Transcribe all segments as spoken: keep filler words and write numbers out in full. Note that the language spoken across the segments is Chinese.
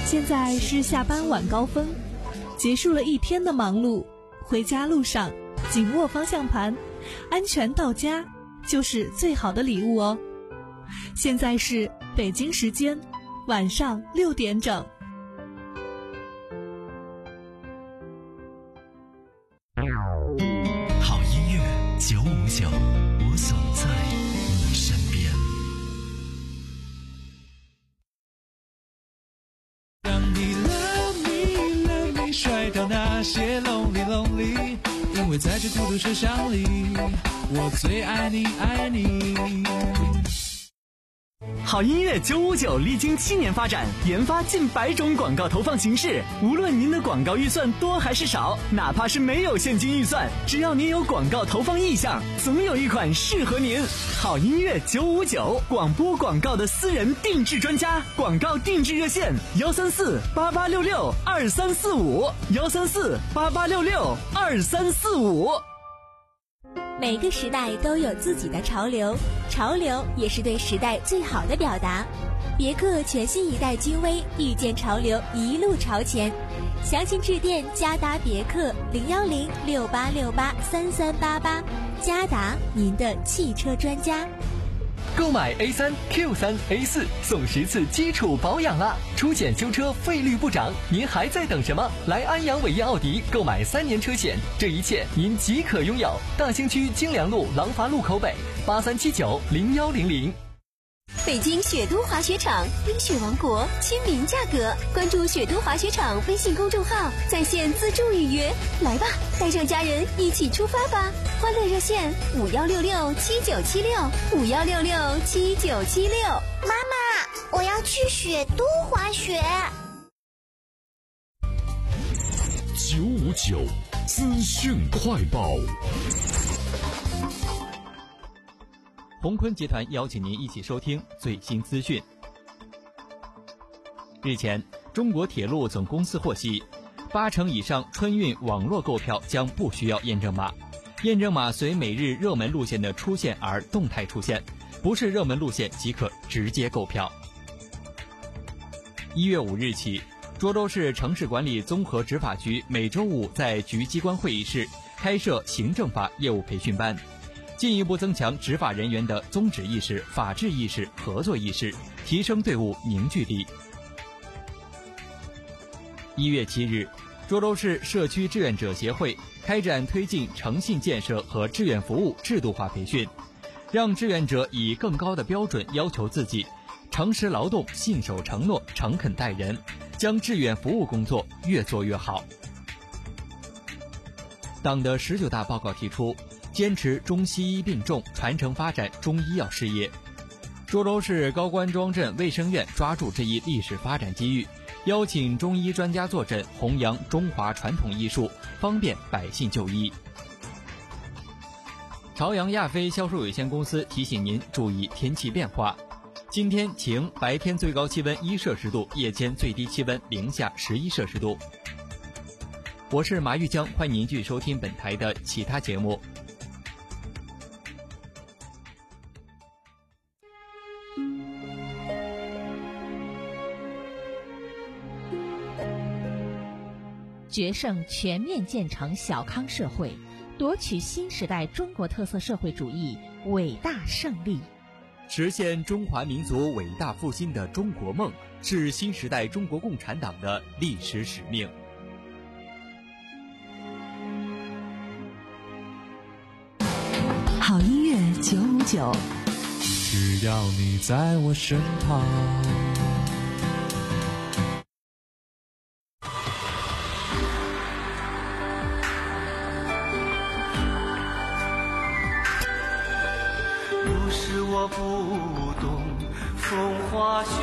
现在是下班晚高峰，结束了一天的忙碌，回家路上紧握方向盘，安全到家就是最好的礼物哦。现在是北京时间晚上六点整。 好音乐九五九，我总在你身边。 让你 love me love me 甩掉那些 lonely lonely， 因为在这孤独车厢里，我最爱你爱你。 好音乐九五九历经七年发展，研发近百种广告投放形式。无论您的广告预算多还是少，哪怕是没有现金预算，只要您有广告投放意向，总有一款适合您。好音乐九五九，广播广告的私人定制专家，广告定制热线幺三四八八六六二三四五幺三四八八六六二三四五。 每个时代都有自己的潮流，潮流也是对时代最好的表达。别克全新一代君威，遇见潮流，一路朝前。详情致电嘉达别克零幺零六八六八三三八八，嘉达，您的汽车专家。 购买 A 三 Q 三 A 四送十次基础保养啦，出险修车费率不涨，您还在等什么？来安阳伟业奥迪购买三年车险，这一切您即可拥有。大兴区京良路廊坊路口北八三七九零幺零零。 北京雪都滑雪场，冰雪王国，亲民价格。关注雪都滑雪场微信公众号，在线自助预约。来吧，带上家人一起出发吧！欢乐热线五幺六六七九七六五幺六六七九七六。 妈妈，我要去雪都滑雪。 九五九资讯快报。 鸿坤集团邀请您一起收听最新资讯。日前，中国铁路总公司获悉，八成以上春运网络购票将不需要验证码，验证码随每日热门路线的出现而动态出现，不是热门路线即可直接购票。一月五日起，涿州市城市管理综合执法局每周五在局机关会议室开设行政法业务培训班，进一步增强执法人员的宗旨意识、法治意识、合作意识，提升队伍凝聚力。一月七日，涿州市社区志愿者协会开展推进诚信建设和志愿服务制度化培训，让志愿者以更高的标准要求自己，诚实劳动、信守承诺、诚恳待人，将志愿服务工作越做越好。党的十九大报告提出，坚持中西医并重，传承发展中医药事业。涿州市高官庄镇卫生院抓住这一历史发展机遇，邀请中医专家坐镇，弘扬中华传统艺术，方便百姓就医。朝阳亚飞销售有限公司提醒您注意天气变化。今天晴，白天最高气温一摄氏度，夜间最低气温零下十一摄氏度。我是马玉江，欢迎您继续收听本台的其他节目。 决胜全面建成小康社会，夺取新时代中国特色社会主义伟大胜利， 实现中华民族伟大复兴的中国梦，是新时代中国共产党的历史使命。 好音乐九五九， 只要你在我身旁。 不是我不懂风花雪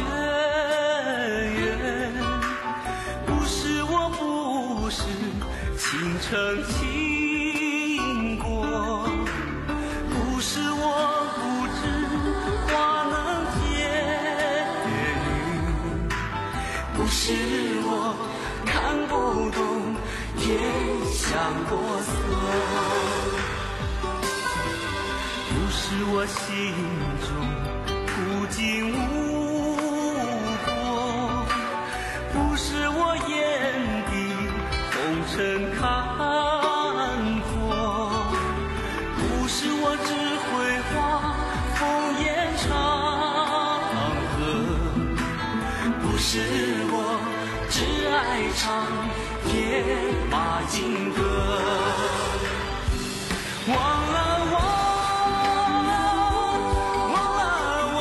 月，不是我不是倾城倾国，不是我不知花能结语，不是我看不懂天象国色，不是我心中不经无过，不是是我只爱唱铁马金歌，忘了我，忘了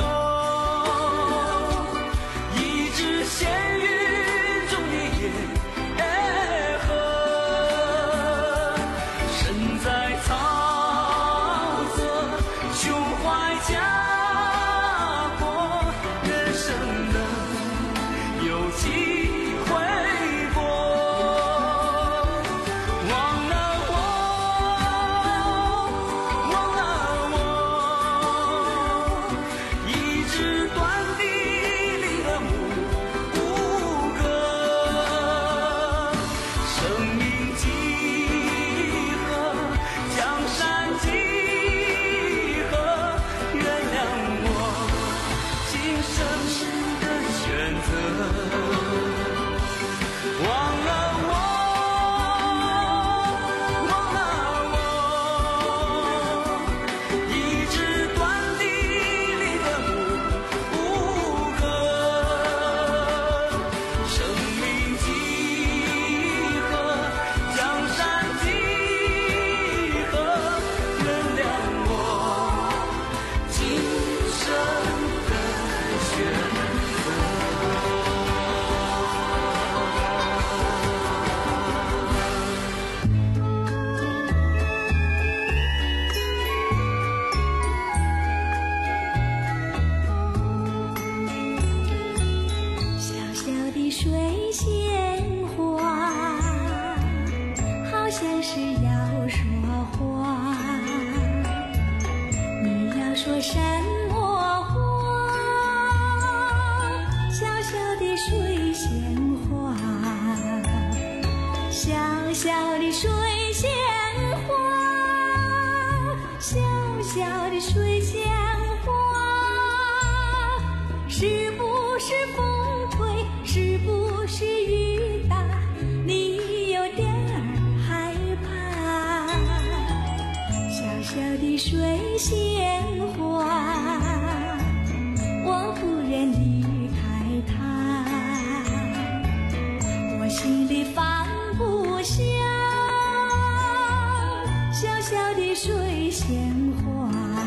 我，一直陷于中的野河，身在草泽，胸怀家国，人生能有几回过？忘了我，忘了我，一直断地里的牧歌，生命几何，江山几何，原谅我今生的选择。忘了我，忘了我，一直断地里的牧歌，生命几何，江山几何，原谅我今生的选小小的水仙花，好像是要说话。你要说什么话？小小的水仙花，小小的水仙花，小小的水仙花，是不是风吹？是不是雨打？你有点儿害怕。小小的水仙花，我不忍离开它，我心里放不下。小小的水仙花，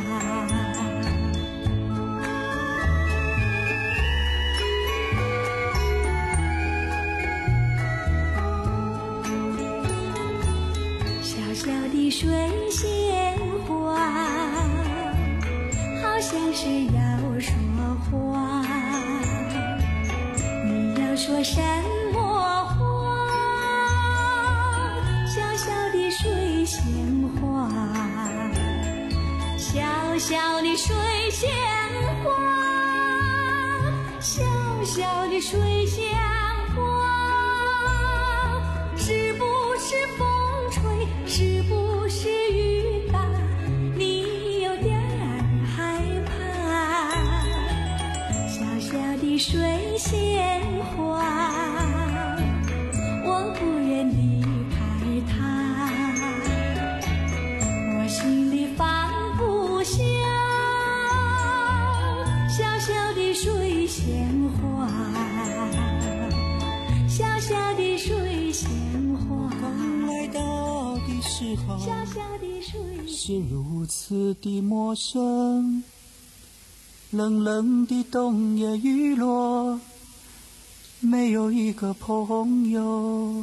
小小的水仙花，好像是要说话。你要说什么话？小小的水仙花，小小的水仙花，小小的水仙花，是不是风吹？是不是雨打？你有点儿害怕。小小的水仙花，我不忍离开它，我心里放不下。小小的水仙花，小小的水仙花， 刚来到的时候小小的水是如此的陌生，冷冷的冬夜雨落，没有一个朋友。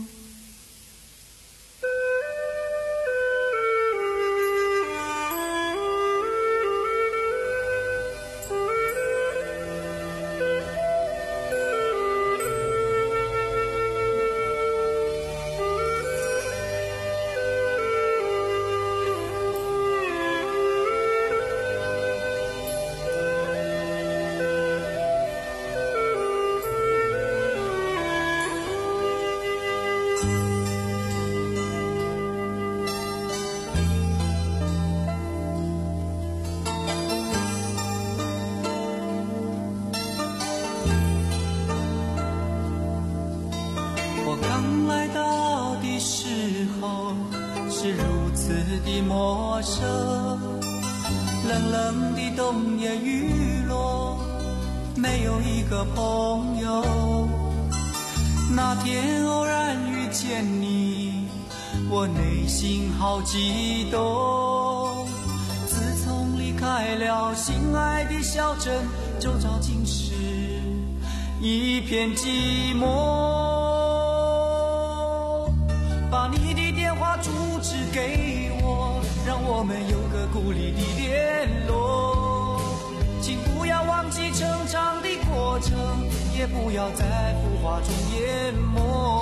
是如此的陌生，冷冷的冬夜雨落， 没有一个朋友。那天偶然遇见你，我内心好激动。自从离开了心爱的小镇，周遭尽是一片寂寞。把你的电话住址给我，让我们有个故里的联络。请不要忘记成长的过程，也不要在浮华中淹没。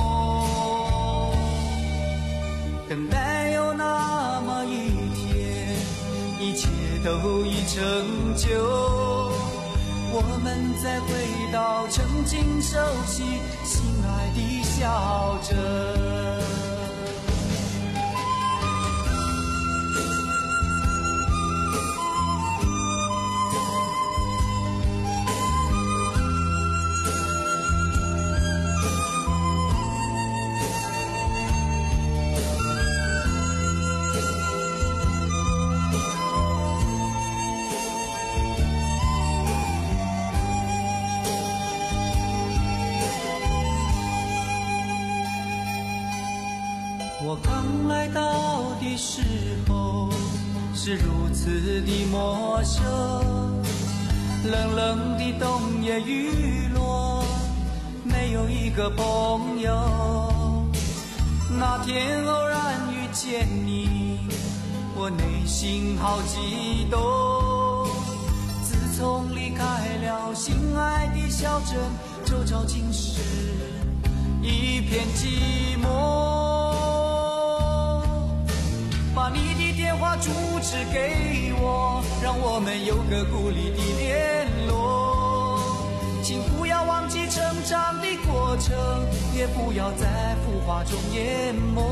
等待有那么一天，一切都已成就，我们再回到曾经熟悉心爱的小镇。我刚来到的时候是如此的陌生，冷冷的冬夜雨落，没有一个朋友。那天偶然遇见你，我内心好激动。自从离开了心爱的小镇，周遭尽是一片寂寞。把你的电话住址给我，让我们有个故里的联络。请不要忘记成长的过程，也不要在浮华中淹没。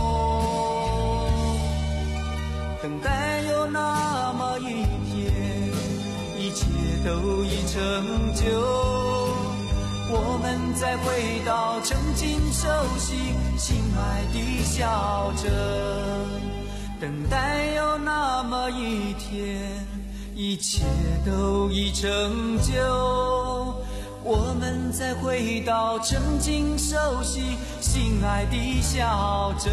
等待有那么一天，一切都已成就，我们再回到曾经熟悉心爱的小镇。等待有那么一天，一切都已成就，我们再回到曾经熟悉心爱的小镇。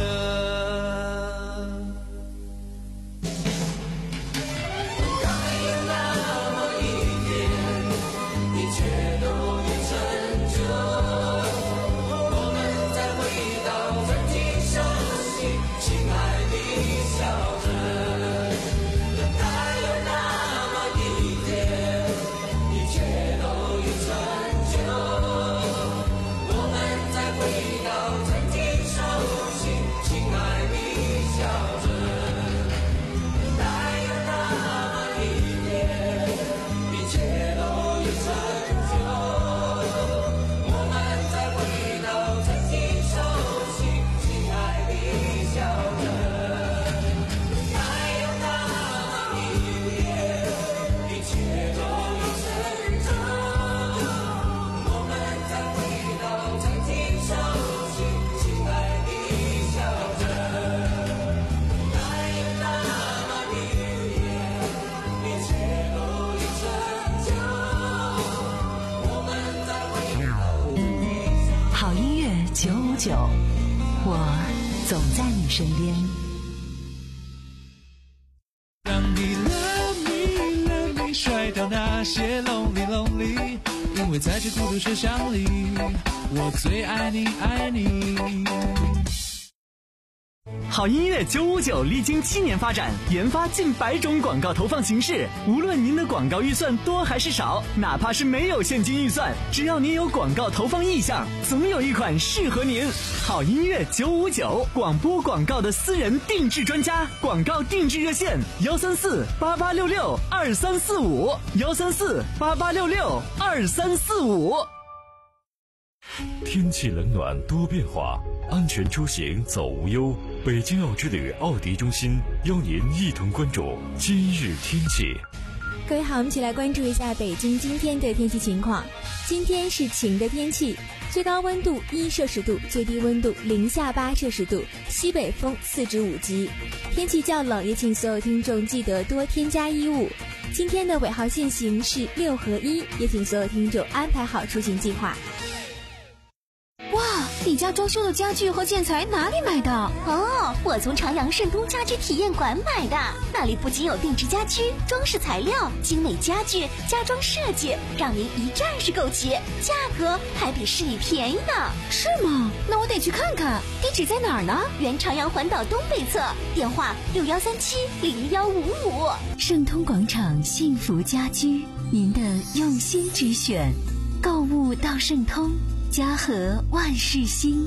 我总在你身边。 让你 love me love me 甩掉那些 lonely lonely， 因为在这孤独车厢里，我最爱你爱你。 好音乐九五九历经七年发展，研发近百种广告投放形式。无论您的广告预算多还是少，哪怕是没有现金预算，只要您有广告投放意向，总有一款适合您。好音乐九五九，广播广告的私人定制专家，广告定制热线：幺三四八八六六二三四五，幺三四八八六六二三四五。 天气冷暖多变化，安全出行走无忧。北京奥之旅奥迪中心邀您一同关注今日天气。 各位好，我们一起来关注一下北京今天的天气情况。今天是晴的天气，最高温度一摄氏度，最低温度零下八摄氏度，西北风四至五级。天气较冷，也请所有听众记得多添加衣物。 今天的尾号限行是六合一，也请所有听众安排好出行计划。 哇，你家装修的家具和建材哪里买的？ 哦，我从朝阳盛东家居体验馆买的，那里不仅有定制家居、装饰材料、精美家具、家装设计，让您一站式购齐，价格还比市里便宜呢。 是吗？那我得去看看。地址在哪儿呢？ 原朝阳环岛东北侧，电话六幺三七零幺五五。 盛通广场幸福家居，您的用心之选，购物到盛通，家和万事兴。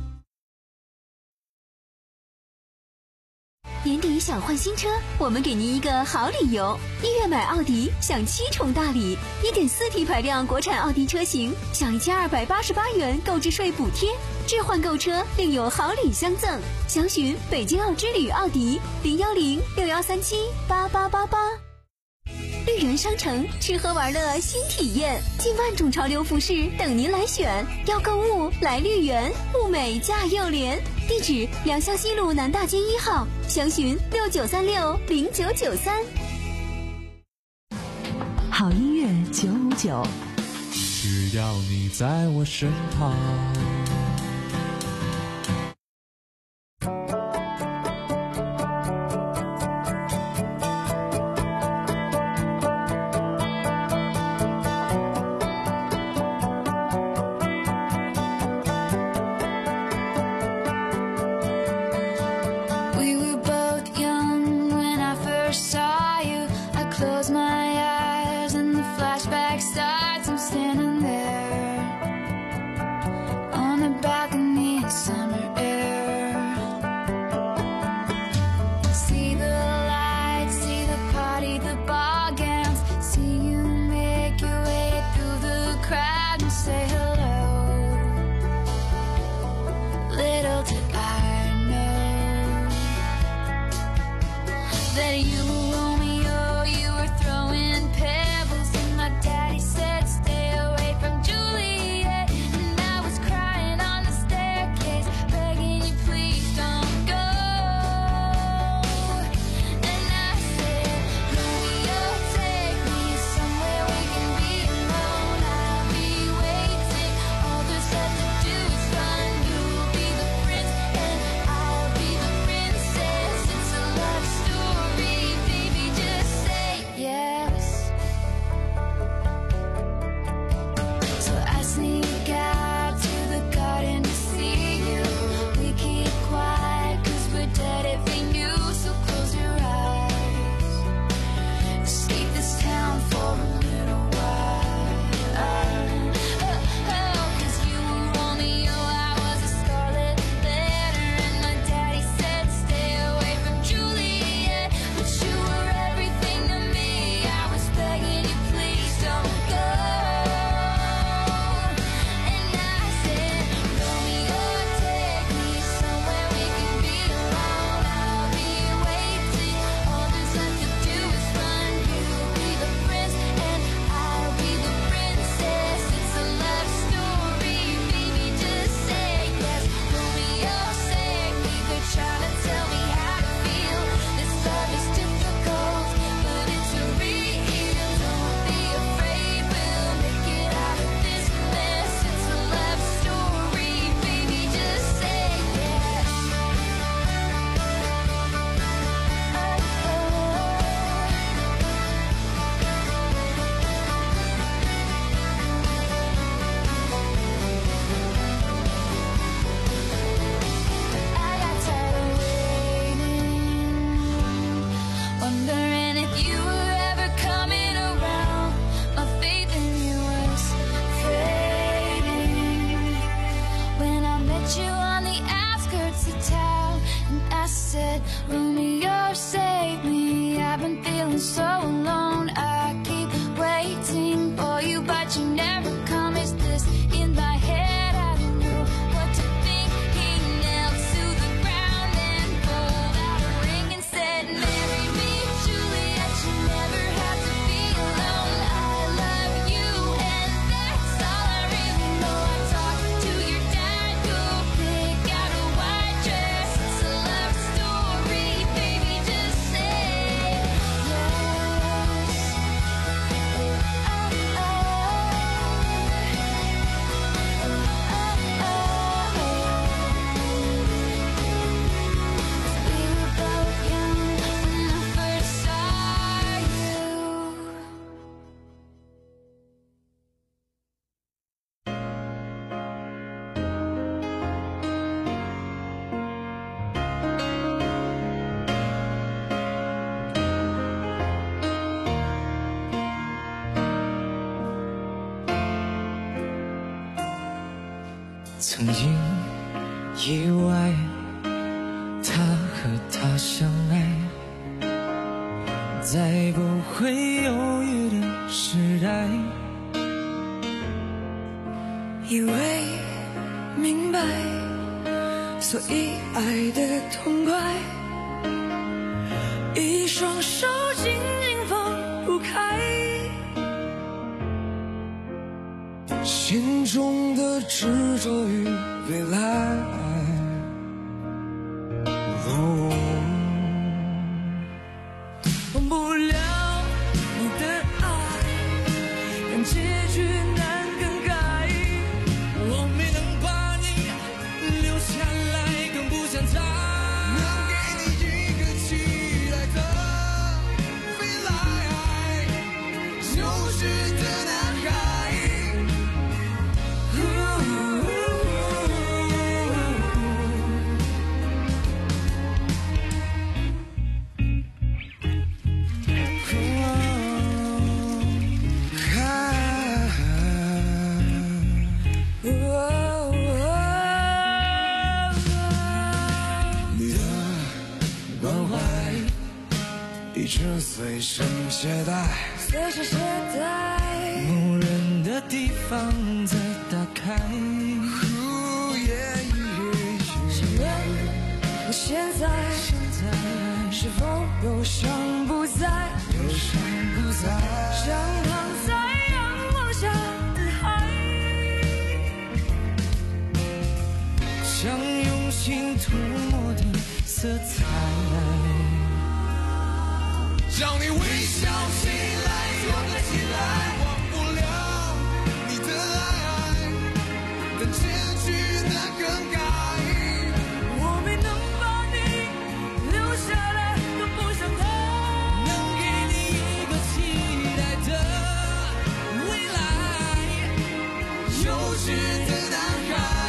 年底想换新车，我们给您一个好理由。一月买奥迪享七重大礼， 一点四 T 排量国产奥迪车型享一千二百八十八元购置税补贴，置换购车另有好礼相赠。详询北京奥之旅奥迪零幺零六幺三七八八八八。绿源商城吃喝玩乐新体验，近万种潮流服饰等您来选。要购物来绿源，物美价又廉。地址良乡西路南大街一号，详询六九三六零九九三。 好音乐九五九， 只要你在我身旁。 On 曾经以为他和她相爱，在不会犹豫的时代， 以为明白，所以爱得痛快，一双手紧紧放不开， 心中的执着与未来，哦， 忘不了你的爱，但结局难更改， 我没能把你留下来，更不想再能给你一个期待的未来，幼稚的男孩，你的关怀一直随身携带， 随身携带， 无人的地方再打开。 请问我现在是否又想不在？ 又想不在？ 想躺在阳光下的海， 想用心涂抹的色彩，叫你微笑起来，勇敢起来，忘不了你的爱，但结局难更改。 我没能把你留下来，更不想他能给你一个期待的未来，幼稚的男孩。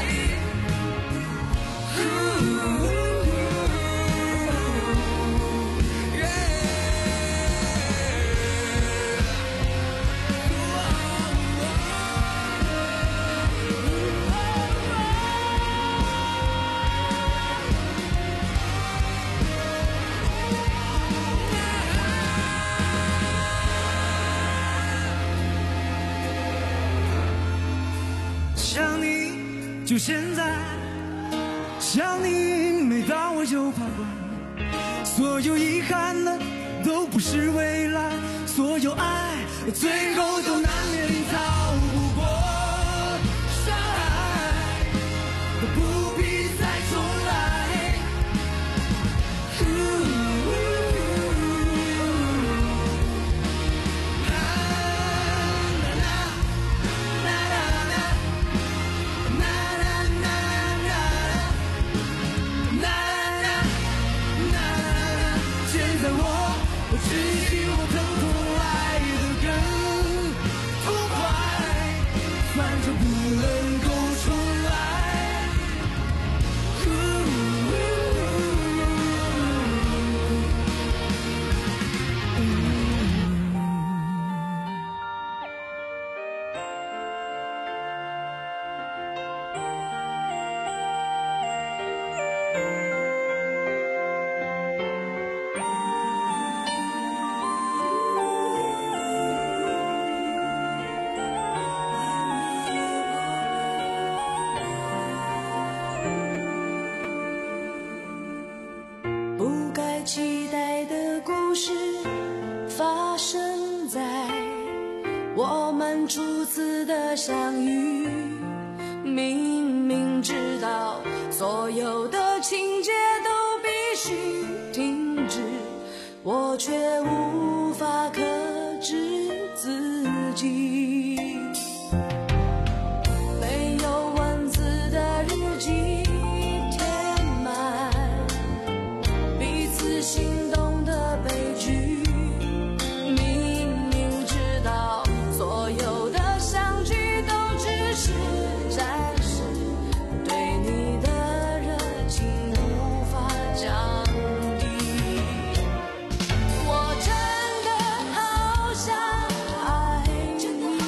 想你就现在，想你每当我就徘徊，所有遗憾的都不是未来，所有爱最后都难免逃不过伤害，都不必再重来。只希望疼痛来得更痛快，反正不能够重来。 不该期待的故事发生在我们初次的相遇，明明知道所有的情节都必须停止，我却无法克制自己。没有文字的日记填满彼此心动的悲剧，明明知道所有的相聚都只是暂时，对你的热情无法降低。我真的好想爱着你，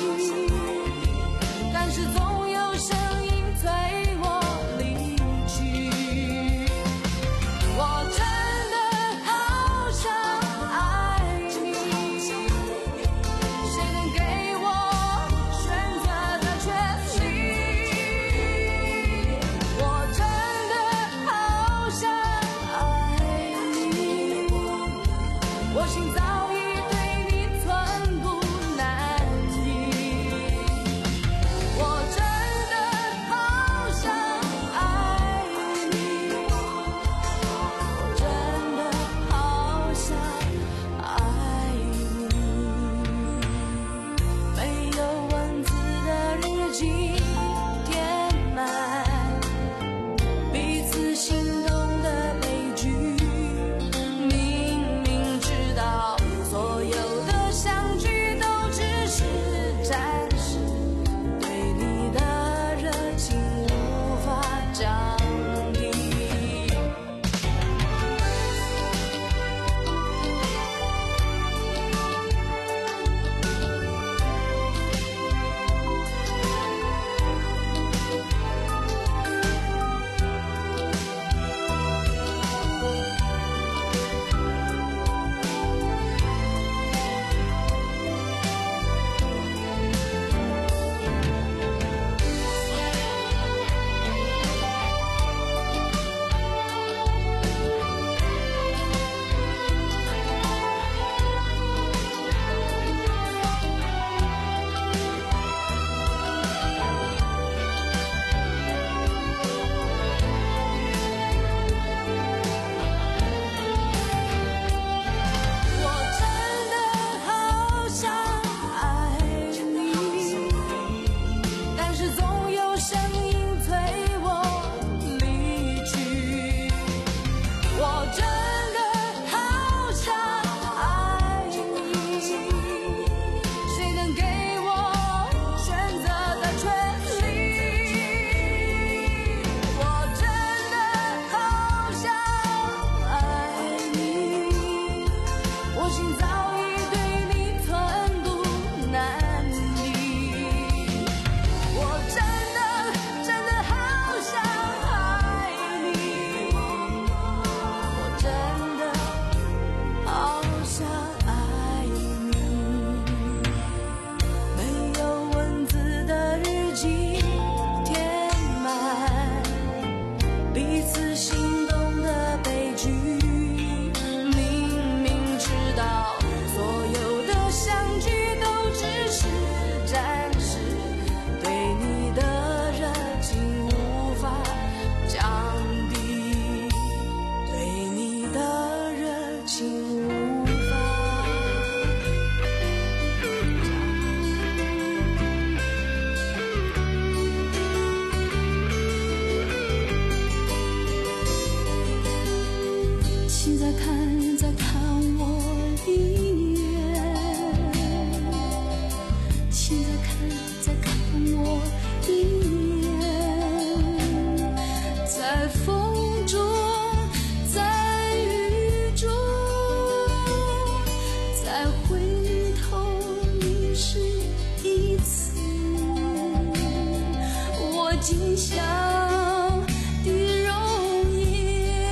今宵的容颜，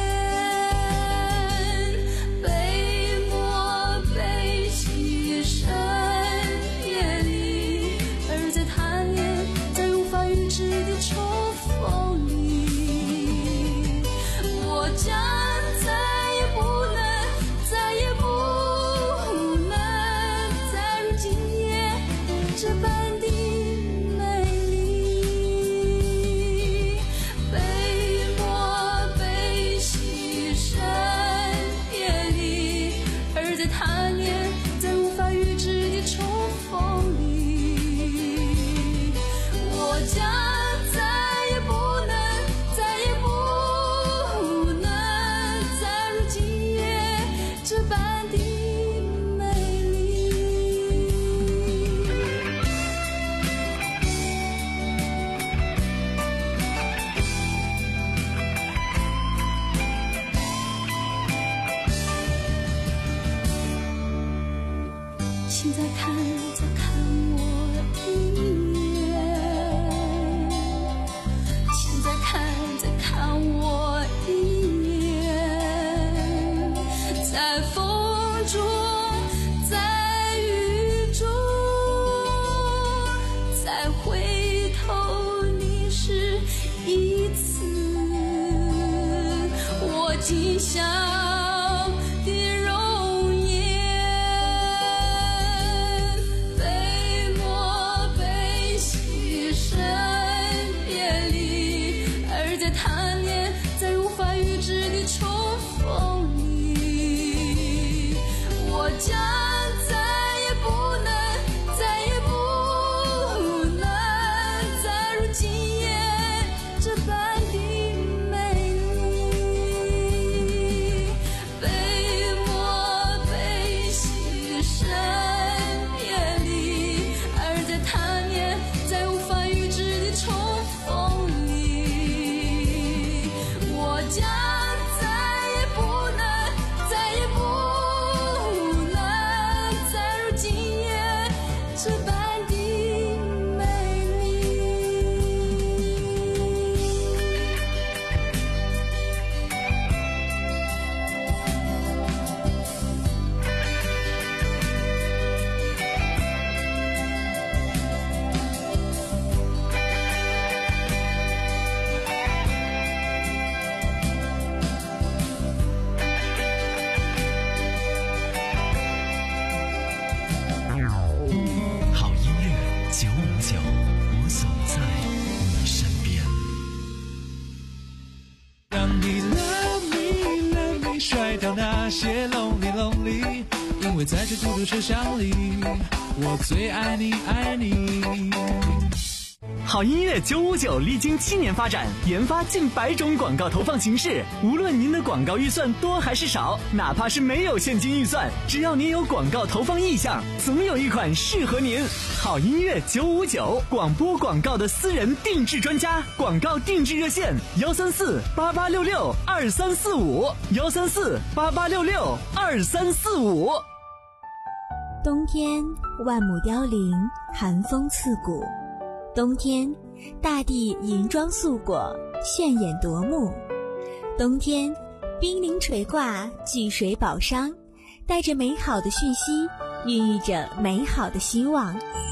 被漠被牺牲别离，而在贪恋在无法预知的重逢里，我将再也不能再也不能再如今夜这般的美丽，被漠被牺牲别离，而在贪恋在无法预知的重逢里，我将再也不能再也不能再如今夜这般的美丽。请再看再看我一眼，请再看再看我一眼，在风中在雨中再回头凝视一次，我今宵的容颜，被漠被牺牲别离，而在贪恋在无法预知的重逢里，我将再也不能再也不能再如今夜这般的美丽，被漠被牺牲别离，而在贪恋在无法预知的重逢里，我将再也不能再也不能再如今夜这般的美丽。 好音乐九五九，我总在你身边。 让你 love me love me 甩掉那些 lonely lonely， 因为在这孤独车厢里，我最爱你爱你。 好音乐九五九历经七年发展，研发近百种广告投放形式。无论您的广告预算多还是少，哪怕是没有现金预算，只要您有广告投放意向，总有一款适合您。好音乐九五九，广播广告的私人定制专家，广告定制热线幺三四八八六六二三四五幺三四八八六六二三四五。 冬天万木凋零，寒风刺骨。冬天，大地银装素裹，炫眼夺目。冬天，冰凌垂挂，巨水宝商，带着美好的讯息，孕育着美好的希望。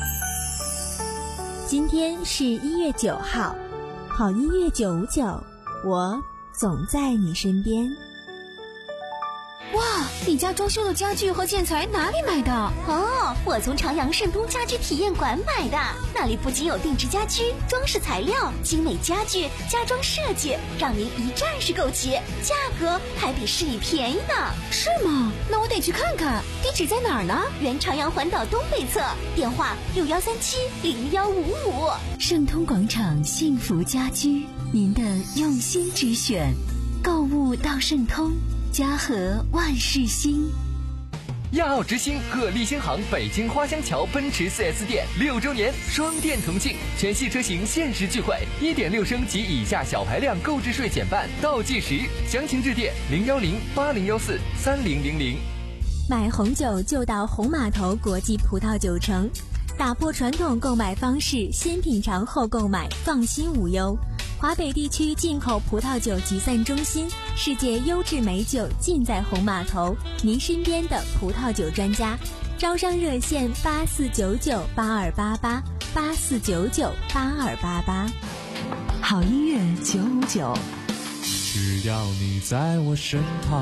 今天是一月九号，好音乐九五九，我总在你身边。 哇，你家装修的家具和建材哪里买的？ 哦，我从朝阳盛东家居体验馆买的，那里不仅有定制家居、装饰材料、精美家具、家装设计，让您一站式购齐，价格还比市里便宜呢。 是吗？那我得去看看，地址在哪儿呢？ 原朝阳环岛东北侧，电话六幺三七零幺五五。 盛通广场幸福家居，您的用心之选，购物到盛通，家和万事兴。 亚奥之星和立新行北京花乡桥奔驰 四 S 店六周年双店同庆，全系车型限时钜惠， 一点六 升及以下小排量购置税减半，倒计时，详情致电零幺零八零幺四三零零零。 买红酒就到红码头国际葡萄酒城， 打破传统购买方式，先品尝后购买，放心无忧。华北地区进口葡萄酒集散中心，世界优质美酒尽在红码头，您身边的葡萄酒专家。招商热线八四九九八二八八八四九九八二八八。 好音乐九五九， 只要你在我身旁。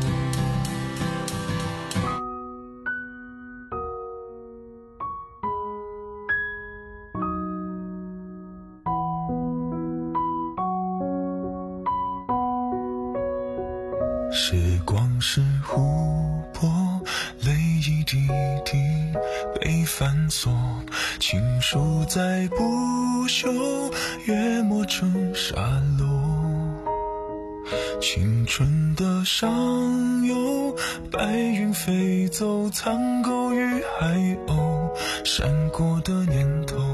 时光是湖泊，泪一滴滴被反锁，情书在不朽，约磨成沙漏。青春的上游，白云飞走，苍狗与海鸥，闪过的念头，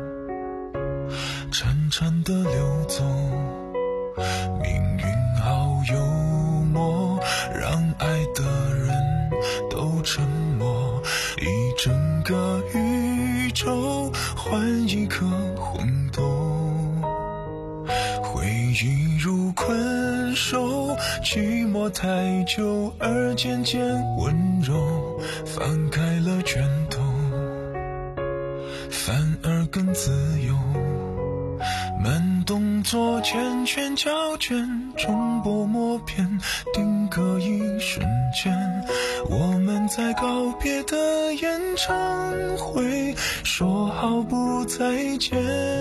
潺潺的流走。命运好幽默，让爱的人都沉默，一整个宇宙换一颗红豆。回忆如困兽，寂寞太久而渐渐温柔，翻开了卷头，反而更自由。慢动作缱绻胶卷，重播默片，定格一瞬间。我们在告别的演唱会说好不再见。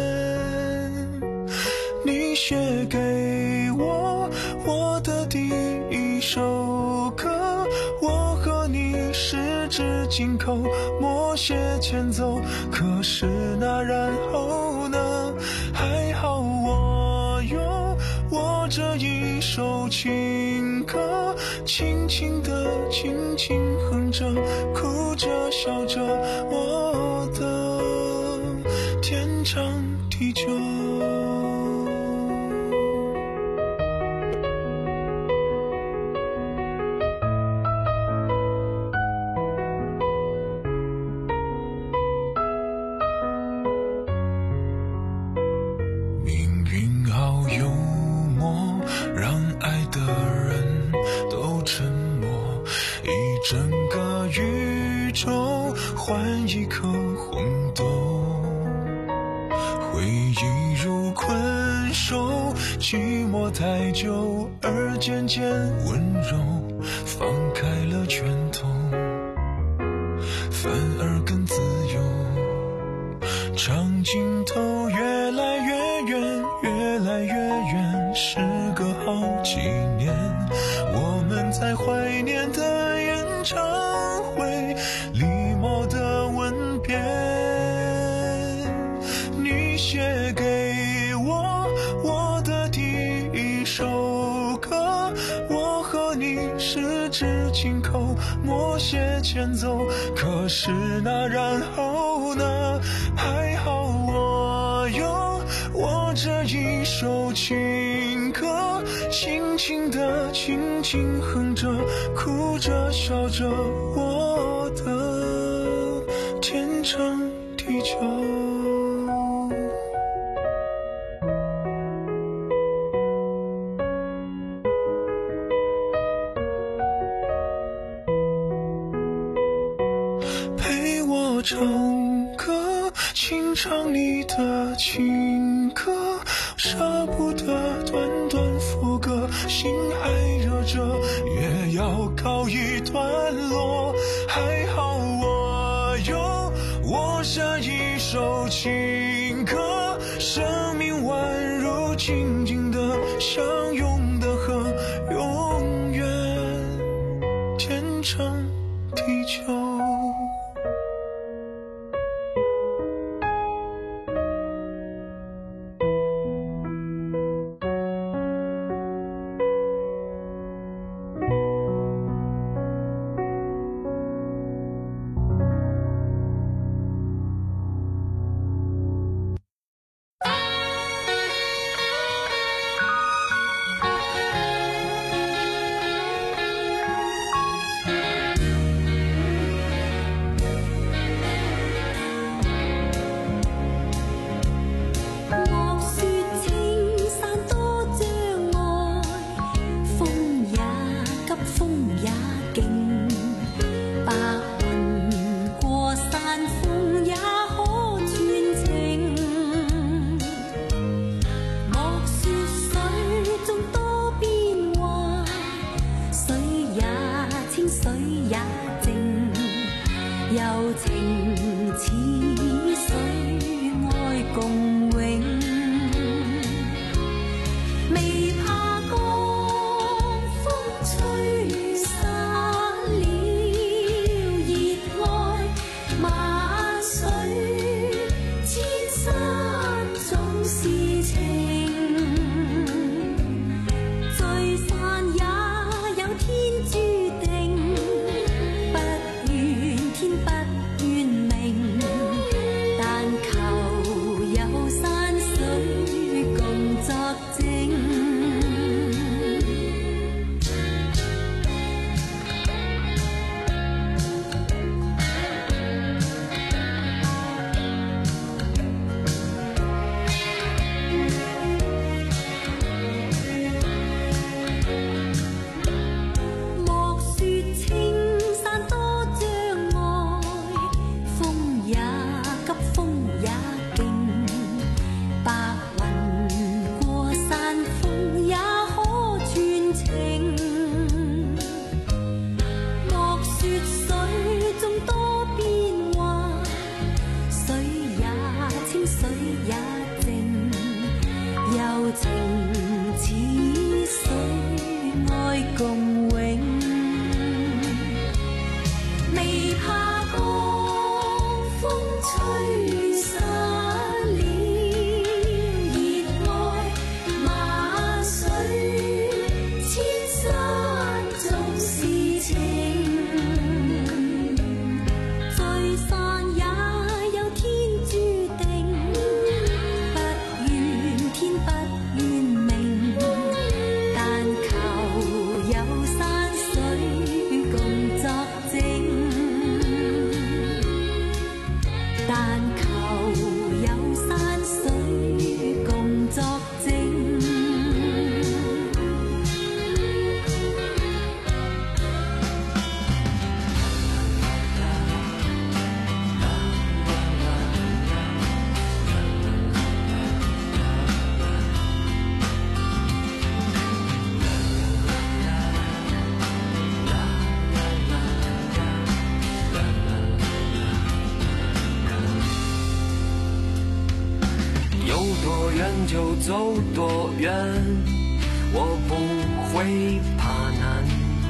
你写给我我的第一首歌，我和你十指紧扣，默写前奏。可是那然后呢？还好我有我这一首情歌，轻轻地轻轻哼着，哭着笑着，我的天长地久。整个宇宙换一颗红豆，回忆如困兽，寂寞太久而渐渐温柔，放开了拳头，反而更自由。长镜头越来越远，越来越远，时隔好几年，我们在怀念的演唱会，礼貌的吻别。你写给我我的第一首歌，我和你十指紧扣，默写前奏。可是那然后呢？还好我有我这一首情歌，轻轻地轻轻哼着，哭着笑着，我的天长地久。陪我唱歌，轻唱你的情歌，舍不得短短副歌，心还热着，也要告一段落。还好我有我这一首情歌，生命宛如静静的相拥的河，永远天长地久。 情似水，愛共永，未怕江風吹散了熱愛馬水，千山總是情，聚散也有天注定，不怨天不怨命，但求有山水共作證，但求有山水共作證。 有多远就走多远，我不会怕难。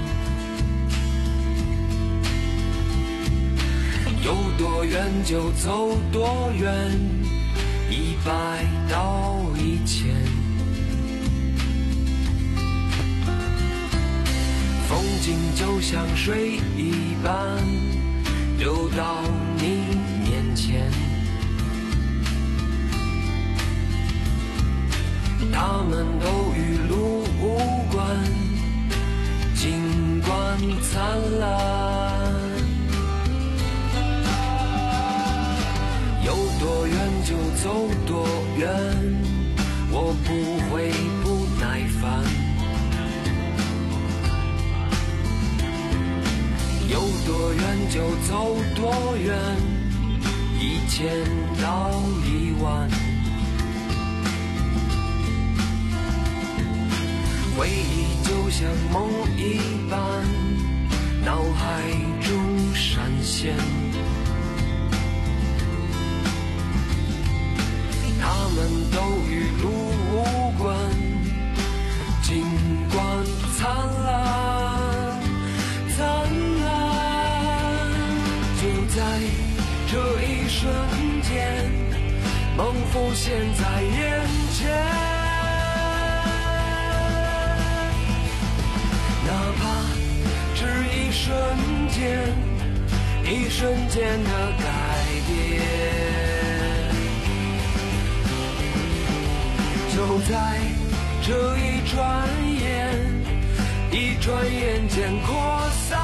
有多远就走多远，一百到一千。风景就像水一般，流到你面前。他们都与路无关，尽管灿烂。有多远就走多远，我不会不耐烦。有多远就走多远，一千到一万。回忆就像梦一般，脑海中闪现。他们都与路无关，尽管灿烂，灿烂。就在这一瞬间，梦浮现在眼前。哪怕只一瞬间，一瞬间的改变，就在这一转眼，一转眼间扩散。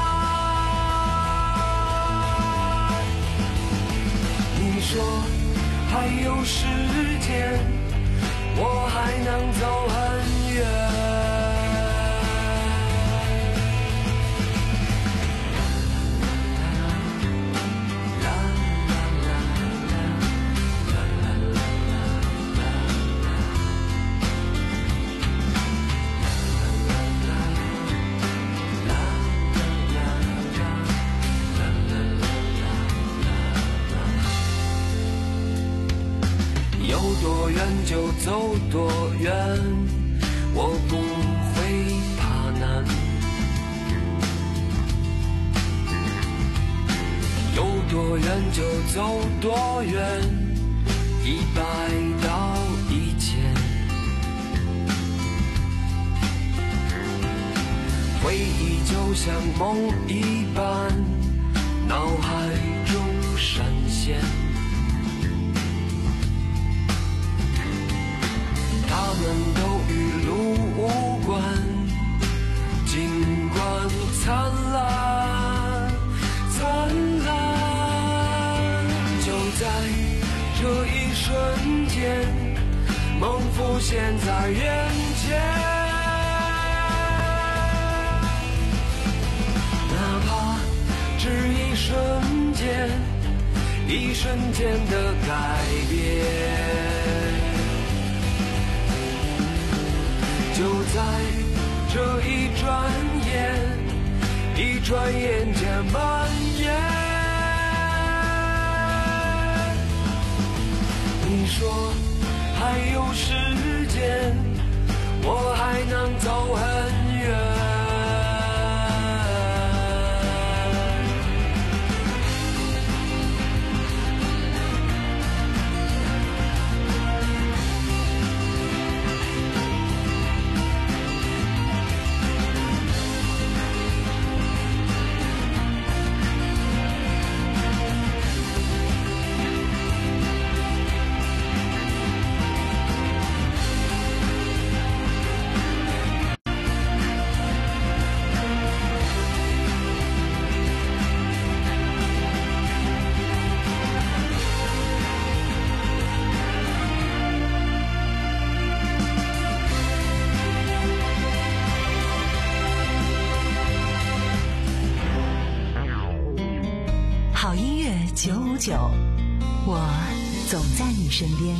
你说还有时间，我还能走很远。有多远就走多远，我不会怕难。有多远就走多远，一百到一千。回忆就像梦一般，脑海中闪现。他们都与路无关，尽管灿烂，灿烂。就在这一瞬间，梦浮现在眼前。哪怕只一瞬间，一瞬间的改变。就在这一转眼，一转眼间蔓延。你说还有时间， 五九，我总在你身边。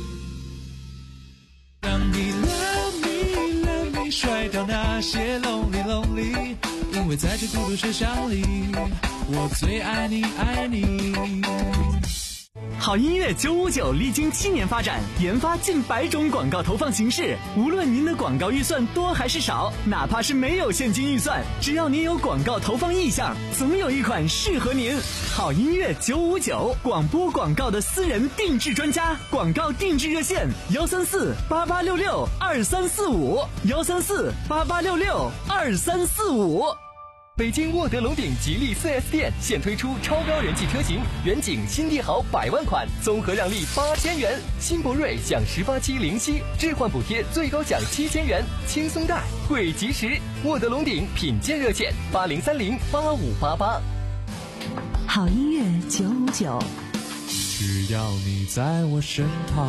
让你 love me love me 甩掉那些 lonely lonely， 因为在这孤独学校里，我最爱你爱你。 好音乐九五九历经七年发展，研发近百种广告投放形式。无论您的广告预算多还是少，哪怕是没有现金预算，只要您有广告投放意向，总有一款适合您。好音乐九五九，广播广告的私人定制专家，广告定制热线：幺三四八八六六二三四五，幺三四八八六六二三四五。 北京沃德龙鼎吉利 四 S 店现推出超高人气车型远景新帝豪百万款，综合让利八千元，新博瑞享十八期零息置换补贴，最高享七千元，轻松贷贵及时。沃德龙鼎品鉴热线：八零三零八五八八。 好音乐九五九， 只要你在我身旁。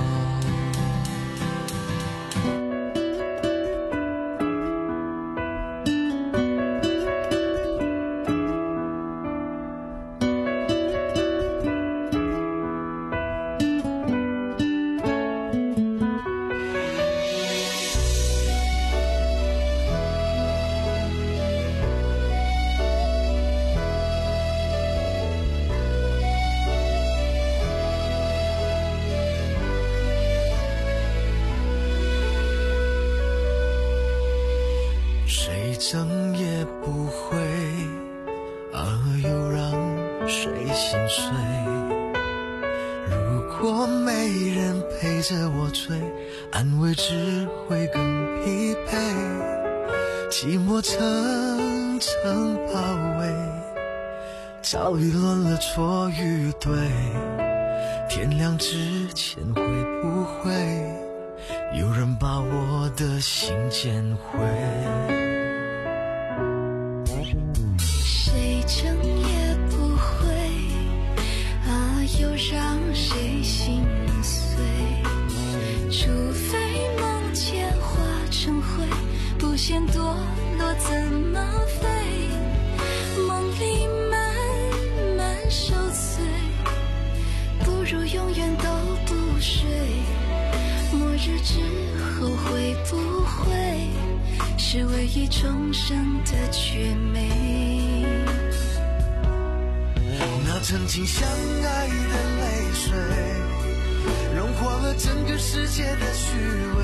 整也不会，而又让谁心碎。如果没人陪着我追，安慰只会更疲惫。寂寞层层包围，早已乱了错与对。天亮之前会不会有人把我的心捡回？ 谁争也不会，啊，又让谁心碎？除非梦见化成灰，不嫌堕落怎么飞？梦里慢慢受罪，不如永远都不睡。末日之后会不会是唯一终生的绝美？ 那曾经相爱的泪水，融化了整个世界的虚伪。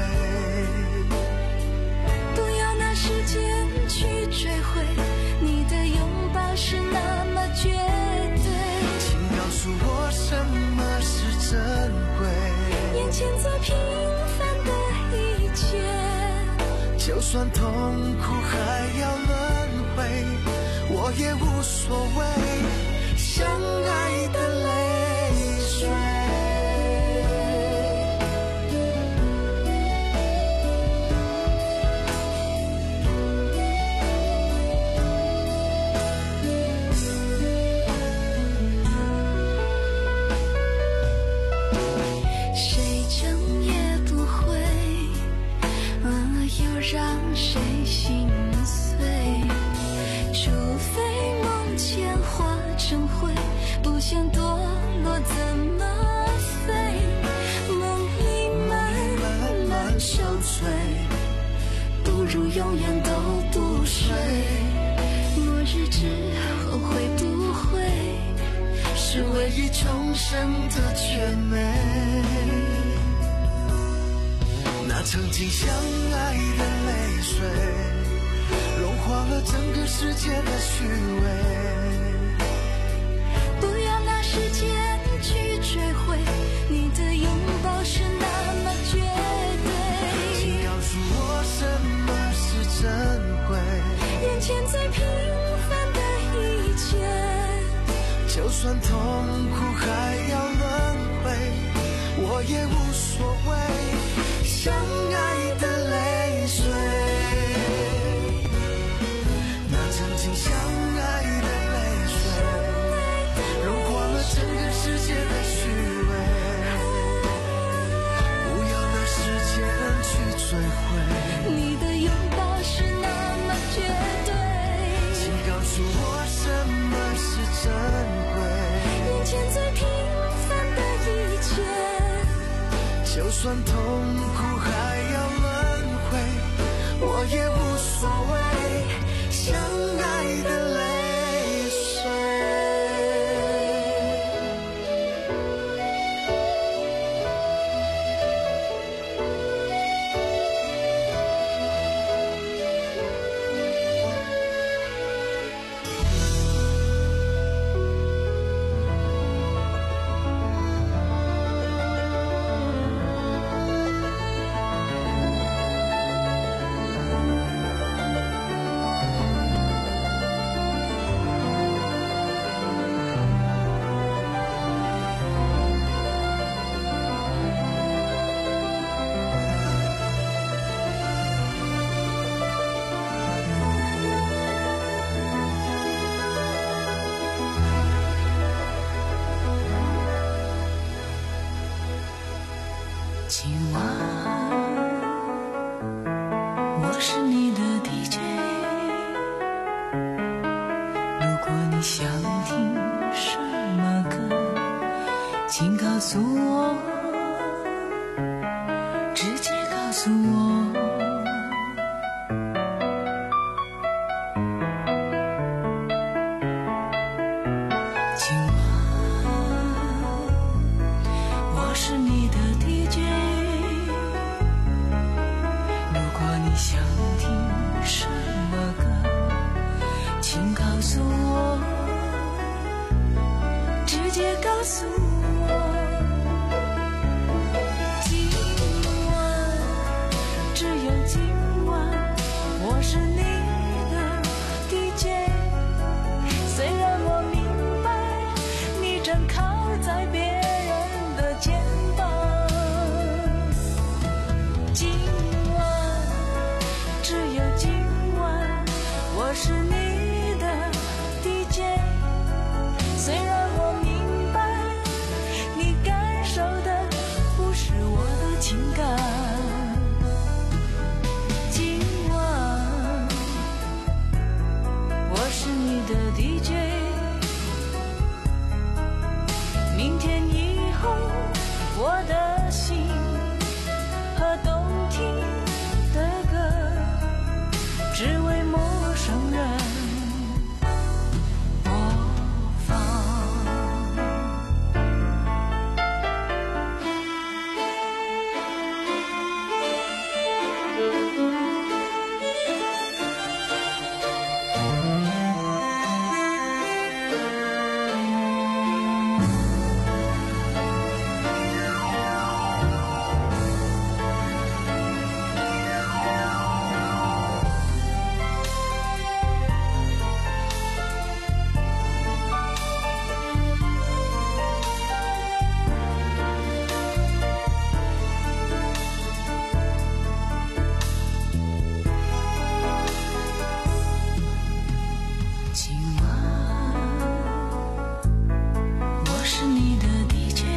不要拿时间去追回，你的拥抱是那么绝对。 请告诉我什么是珍贵， 眼前最平凡的一切， 就算痛苦还要轮回，我也无所谓。相爱的泪水， 谁争也不会，啊，又让谁心碎？除非梦见化成灰，不嫌堕落怎么飞？梦里慢慢受罪，不如永远都不睡。末日之后会不会是唯一终生的绝美？那曾经相爱的泪水，融化了整个世界的虚伪。 不要拿时间去追回，你的拥抱是那么绝对。 请告诉我什么是珍贵， 眼前最平凡的一切， 就算痛苦还要轮回，我也无所谓。相爱的泪水，那曾经相爱的泪水，融化了整个世今晚我是你的 D J， 如果你想听什么歌，请告诉我，直接告诉我。今晚我是你的 D J， 如果你想听什么歌，请告诉我，直接告诉我。今晚，只有今晚，我是你的 D J。虽然我明白你正靠在别人的肩膀，今晚，只有今晚，我是你的 D J。虽然我明白你感受的不是我的情感，今晚，我是你的 D J。明天以后，我的心和动听的歌，只为陌生人播放。今晚我是你的 D J，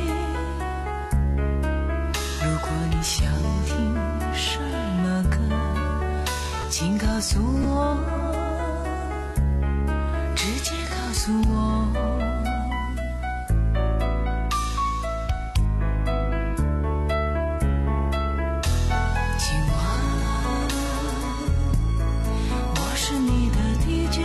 如果你想听什么歌，请告诉我，直接告诉我。今晚我是你的 D J，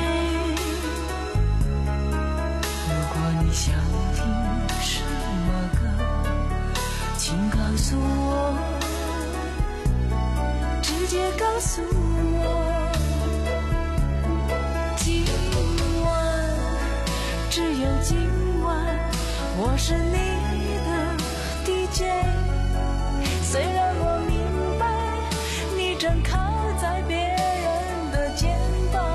如果你想听什么歌，请告诉我，直接告诉我。今晚，只有今晚，我是你的 D J。虽然我明白你正靠在别人的肩膀，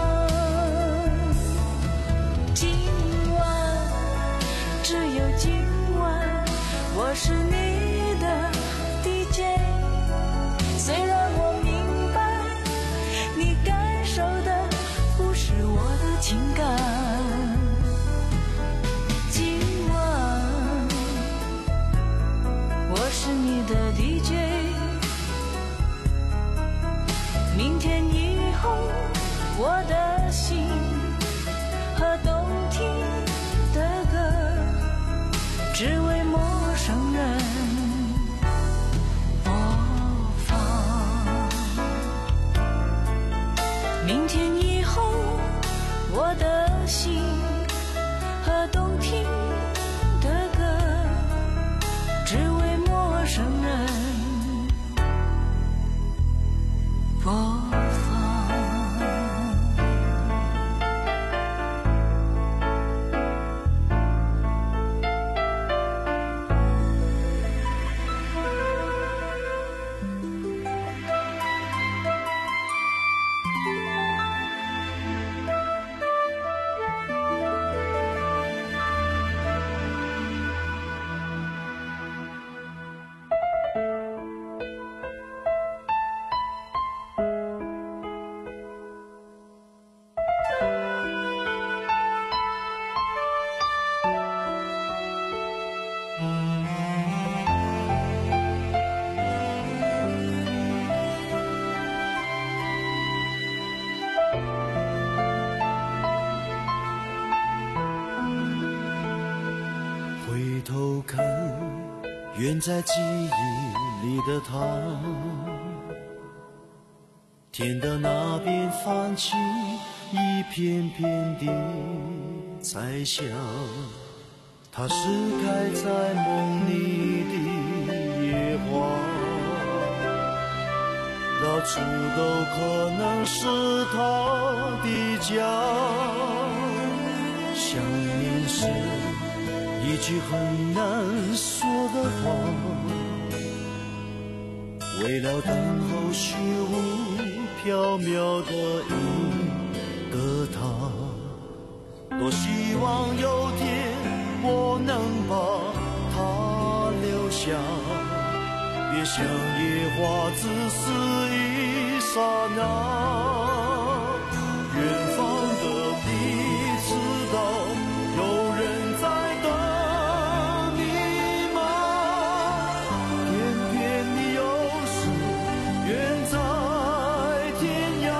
今晚，只有今晚，我是你的 D J。虽然我明白你感受的不是我的情感，今晚，我是你的 D J。明天以后，我的心和动听的歌，只为陌生人播放。明天以后，我的心和动听的歌，只为陌生人播放。 远在记忆里的他，天的那边泛起一片片的彩霞，它是开在梦里的野花，到处都可能是他的家。想念是一句很难说的话，为了等候虚无缥缈的一个他，多希望有天我能把它留下，别像野花自死一刹那。远方的你知道有人在等你吗？偏偏你又是远在天涯，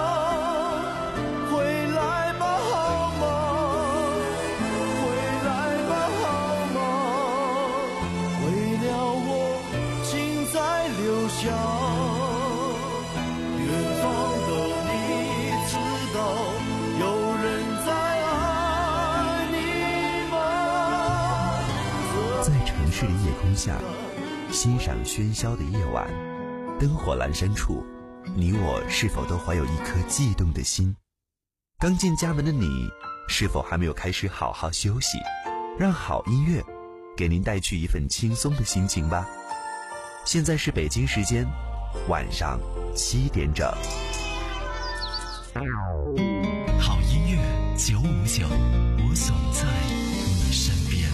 回来吧好吗？回来吧好吗？为了我请再留下。远方的你知道有人在爱你吗？ 在城市的夜空下，欣赏喧嚣的夜晚，灯火阑珊处，你我是否都怀有一颗悸动的心？刚进家门的你，是否还没有开始好好休息？让好音乐给您带去一份轻松的心情吧。现在是北京时间晚上七点整。 好音乐九五九，我总在你身边。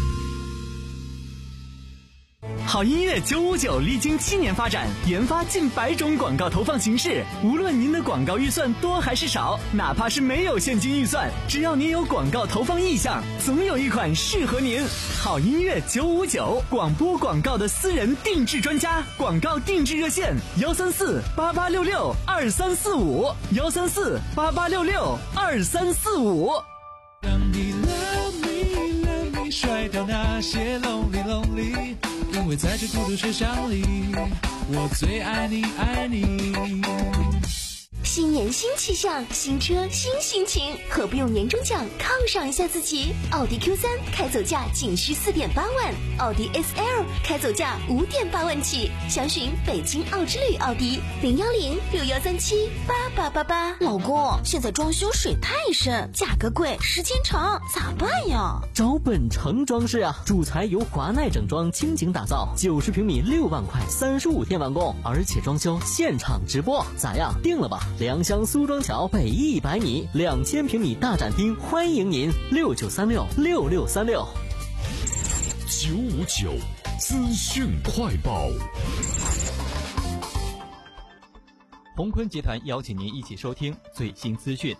好音乐九五九历经七年发展，研发近百种广告投放形式。无论您的广告预算多还是少，哪怕是没有现金预算，只要您有广告投放意向，总有一款适合您。好音乐九五九，广播广告的私人定制专家，广告定制热线：幺三四八八六六二三四五，幺三四八八六六二三四五。 让你 love me love me， 甩掉那些 lonely lonely。因为在这孤独学校里，我最爱你爱你。 新年新气象，新车新心情，何不用年终奖犒赏一下自己？奥迪 Q 三 开走价仅需四点八万，奥迪 S L 开走价五点八万起。详询北京奥之旅奥迪零幺零六幺三七八八八八。老公，现在装修水太深，价格贵，时间长，咋办呀？ 找本城装饰啊，主材由华奈整装倾情打造，九十平米六万块，三十五天完工，而且装修现场直播，咋样？定了吧？良乡苏庄桥北一百米，两千平米大展厅，欢迎您六九三六六六三六。 九五九资讯快报。 鸿坤集团邀请您一起收听最新资讯。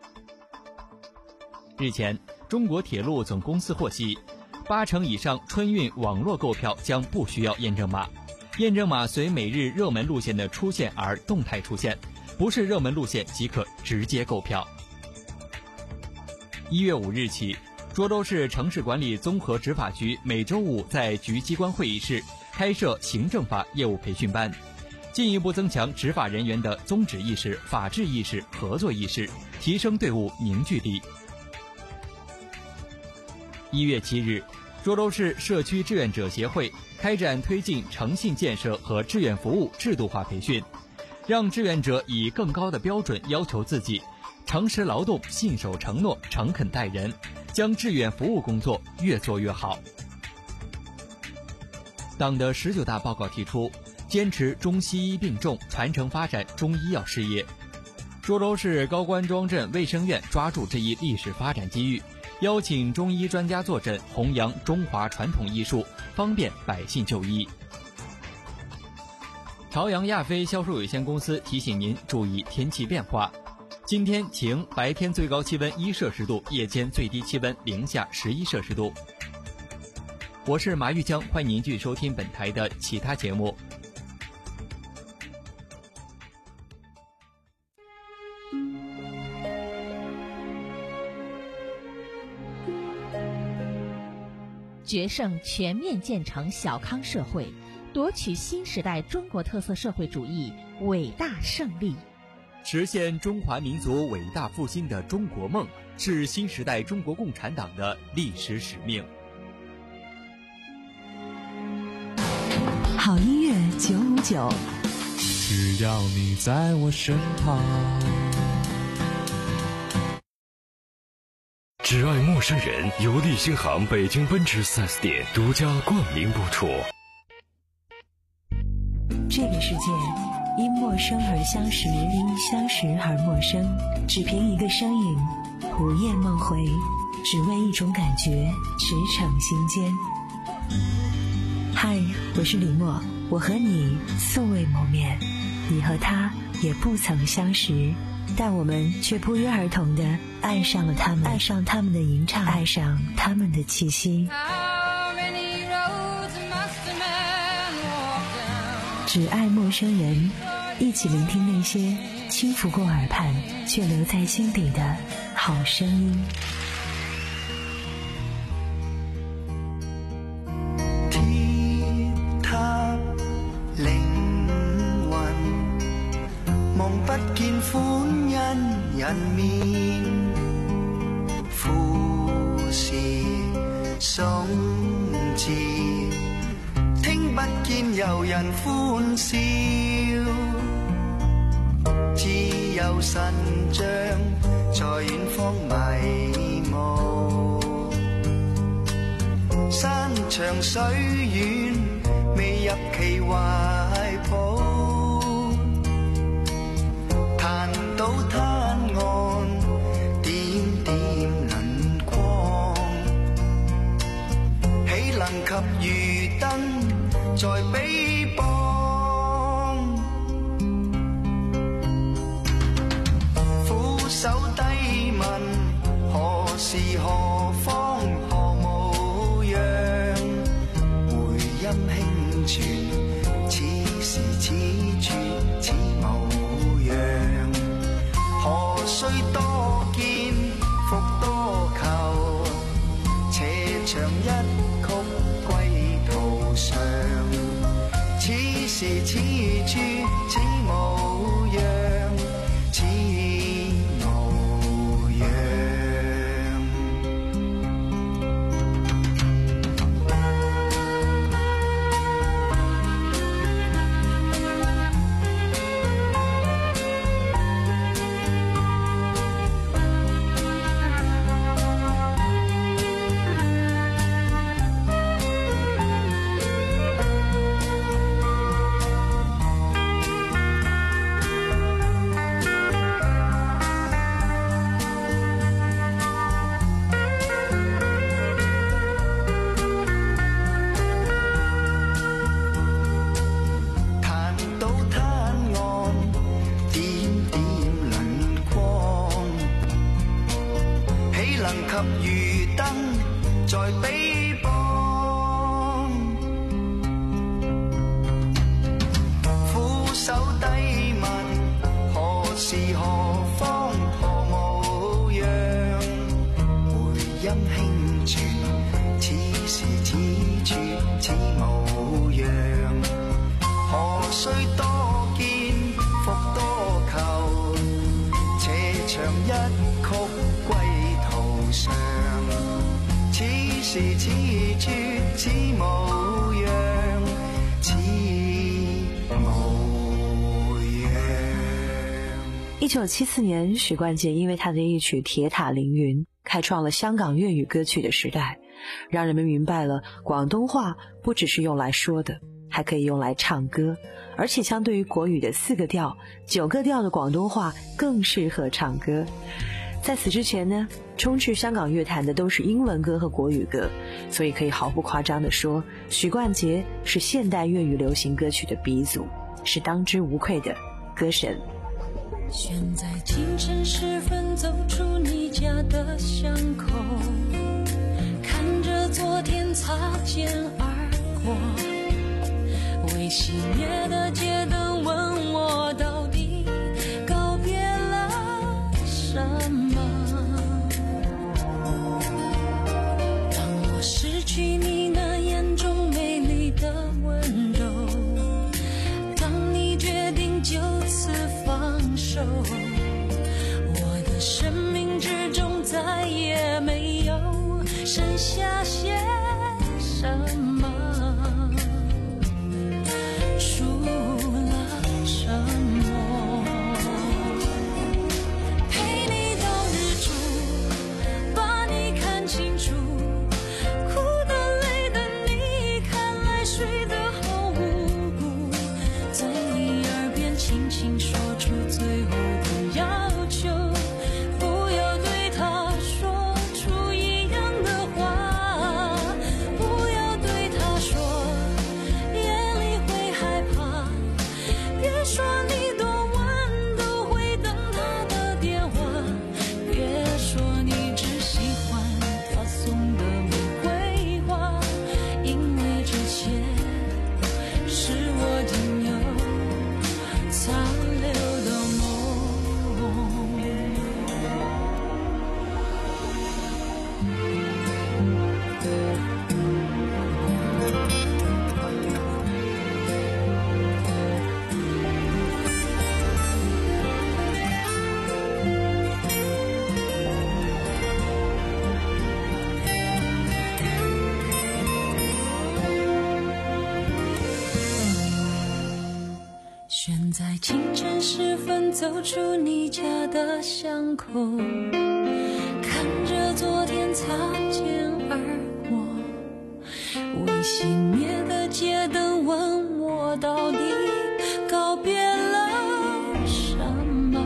日前，中国铁路总公司获悉，八成以上春运网络购票将不需要验证码，验证码随每日热门路线的出现而动态出现，不是热门路线即可直接购票。一月五日起，涿州市城市管理综合执法局每周五在局机关会议室开设行政法业务培训班，进一步增强执法人员的宗旨意识、法治意识、合作意识，提升队伍凝聚力。一月七日，涿州市社区志愿者协会开展推进诚信建设和志愿服务制度化培训，让志愿者以更高的标准要求自己，诚实劳动、信守承诺、诚恳待人，将志愿服务工作越做越好。党的十九大报告提出，坚持中西医并重，传承发展中医药事业。涿州市高官庄镇卫生院抓住这一历史发展机遇，邀请中医专家坐镇，弘扬中华传统医术，方便百姓就医。朝阳亚非销售有限公司提醒您注意天气变化。今天晴，白天最高气温一摄氏度，夜间最低气温零下十一摄氏度。我是马玉江，欢迎您继续收听本台的其他节目。 决胜全面建成小康社会，夺取新时代中国特色社会主义伟大胜利。 实现中华民族伟大复兴的中国梦，是新时代中国共产党的历史使命。 好音乐九五九， 只要你在我身旁。 只爱陌生人由利星行北京奔驰 四 S 店独家冠名播出。 这个世界因陌生而相识，因相识而陌生，只凭一个声音，午夜梦回，只为一种感觉，驰骋心间。嗨，我是李默，我和你素未谋面，你和他也不曾相识，但我们却不约而同地爱上了他们，爱上他们的吟唱，爱上他们的气息。只爱陌生人，一起聆听那些轻拂过耳畔却留在心底的好声音。 鐵塔靈魂，望不見歡欣人面，富士鬆枝，聽不見遊人歡笑，只有神像在遠方迷霧。山長水遠，未入其懷抱，彈到灘岸，點點輪光，豈能及漁燈在彼邦？俯首低問，何時何方何模樣？回音輕傳，此時此處此模樣。何須多見，復多求，且長一曲歸途上。此時此處此模樣，此模樣。 一九七四年，许冠杰因为他的一曲《铁塔凌云》开创了香港粤语歌曲的时代，让人们明白了广东话不只是用来说的，还可以用来唱歌，而且相对于国语的四个调、九个调的广东话更适合唱歌。在此之前呢，充斥香港乐坛的都是英文歌和国语歌，所以可以毫不夸张地说，许冠杰是现代粤语流行歌曲的鼻祖，是当之无愧的歌神。 选在清晨时分走出你家的巷口，看着昨天擦肩而过，未熄灭的街灯问我到底告别了什么。当我失去你手，我的生命之中再也没有剩下些什么，除了沉默。陪你到日出，把你看清楚，哭的累的你，看来睡得好无辜，在你耳边轻轻说出最后的要求，不要对他说出一样的话，不要对他说夜里会害怕，别说你多晚都会等他的电话，别说你只喜欢他送的玫瑰花，因为这些是我仅有残留的梦。选在清晨时分走出你家的巷口，看着昨天擦肩而过，未熄灭的街灯问我到底告别了什么。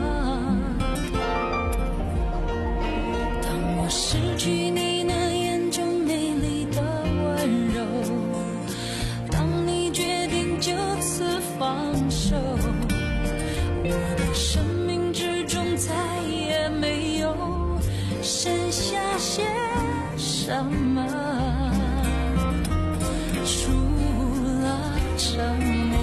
当我失去你那眼中美丽的温柔，当你决定就此放手，我的生命之中再也没有剩下些什么，除了沉默。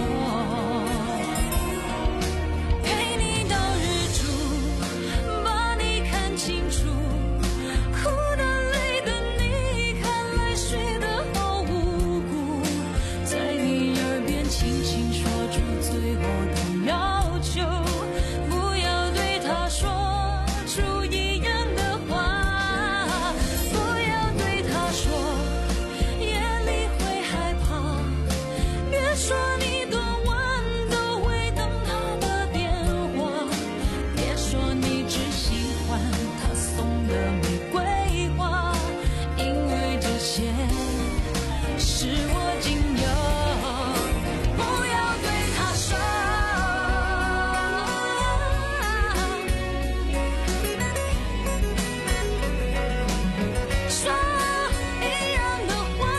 陪你到日出，把你看清楚，哭的累的你，看来睡得好无辜，在你耳边轻轻说出最后的要求，不要对他说出一样的话，不要对他说夜里会害怕，别说你多晚都会等他的电话，别说你只喜欢他送的玫瑰花，因为这些是我仅有。不要对他说说一样的话，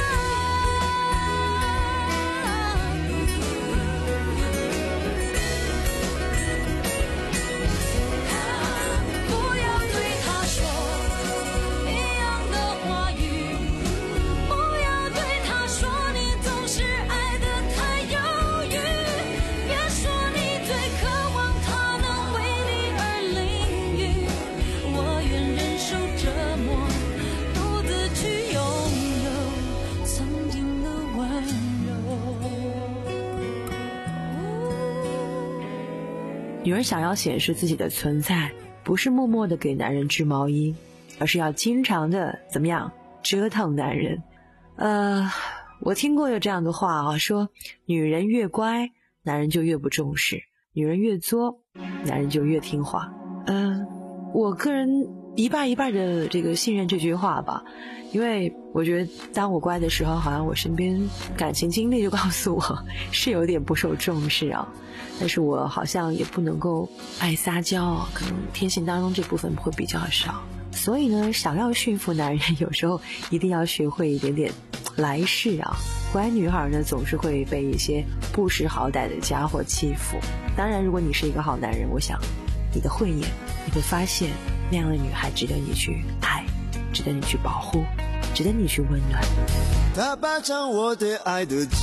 不要对他说一样的话语，不要对他说你总是爱得太犹豫，别说你最渴望他能为你而淋雨，我愿忍受折磨，独自去拥有曾经的温柔。 女人想要显示自己的存在，不是默默的给男人织毛衣，而是要经常的怎么样折腾男人。呃，我听过有这样的话啊，说女人越乖，男人就越不重视；女人越作，男人就越听话。嗯、呃，我个人一半一半的这个信任这句话吧，因为我觉得当我乖的时候，好像我身边感情经历就告诉我是有点不受重视啊。但是我好像也不能够爱撒娇啊，可能天性当中这部分会比较少。所以呢，想要驯服男人，有时候一定要学会一点点来势啊。乖女孩呢，总是会被一些不识好歹的家伙欺负。当然，如果你是一个好男人，我想你的慧眼，你会发现那样的女孩值得你去爱，值得你去保护，值得你去温暖。 他霸占我对爱的记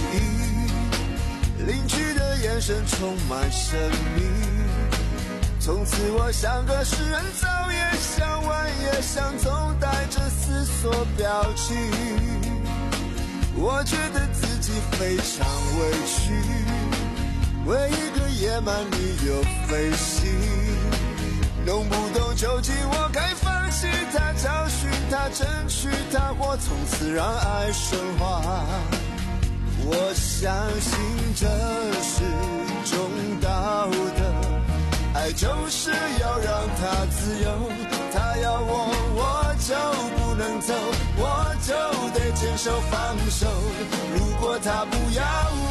忆，领取的眼神充满神秘，从此我像个诗人，早也想晚也想，总带着思索表情。我觉得自己非常委屈， 为一个野蛮女友飞行，弄不懂究竟我该放弃她，找寻她，争取她，或从此让爱升华。我相信这是种道德，爱就是要让她自由，她要我我就不能走，我就得坚守放手，如果她不要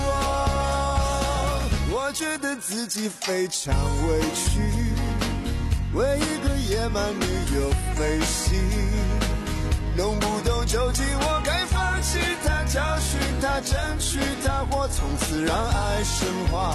我，我觉得自己非常委屈，为一个野蛮女友飞行，弄不懂究竟我该放弃她，找寻她，争取她，或从此让爱升华。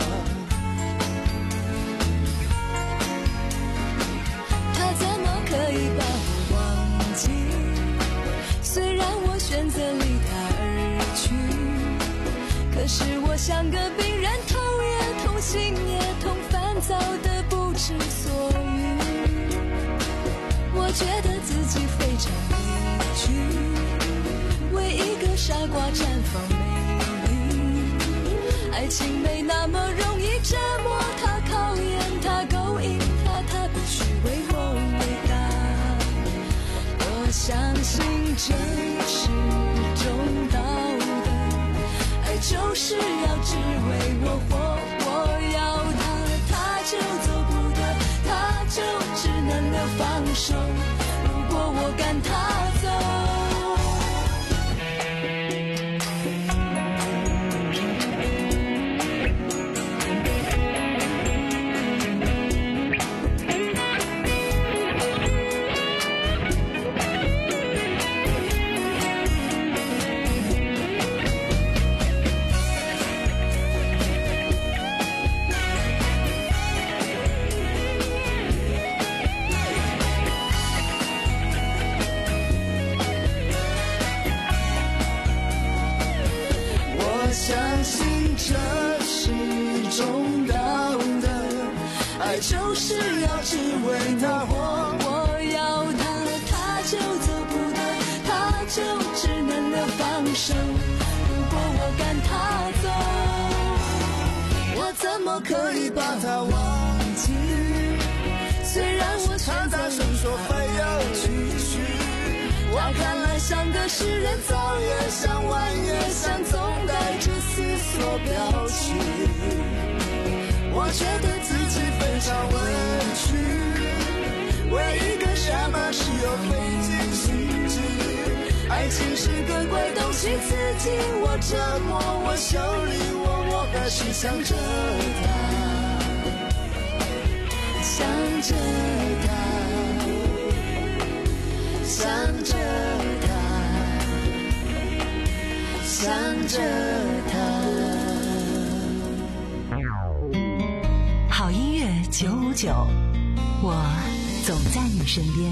他怎么可以把我忘记？虽然我选择离他而去，可是我像个病人，头也痛，心也痛，烦躁的不知所云。我觉得自己非常委屈，为一个傻瓜绽放美丽。爱情没那么容易折磨他，考验他，勾引他，他必须为我伟大。我相信这是种道德，爱就是要只为我活，我要他，他就做不得，他就只能够放手，如果我赶他走。就是要只为他活，我要他，他就走不得，他就只能够放手，如果我赶他走，我怎么可以把他忘记？虽然我选择声说非要继续，他看来像个诗人，早也想晚也想，总带着思索表情。我觉得自己非常委屈，为一个傻妈是有费尽心机。爱情是个怪东西，刺激我，折磨我，修理我，我还是想着他，想着他，想着他，想着他。 好音乐九五九，我总在你身边。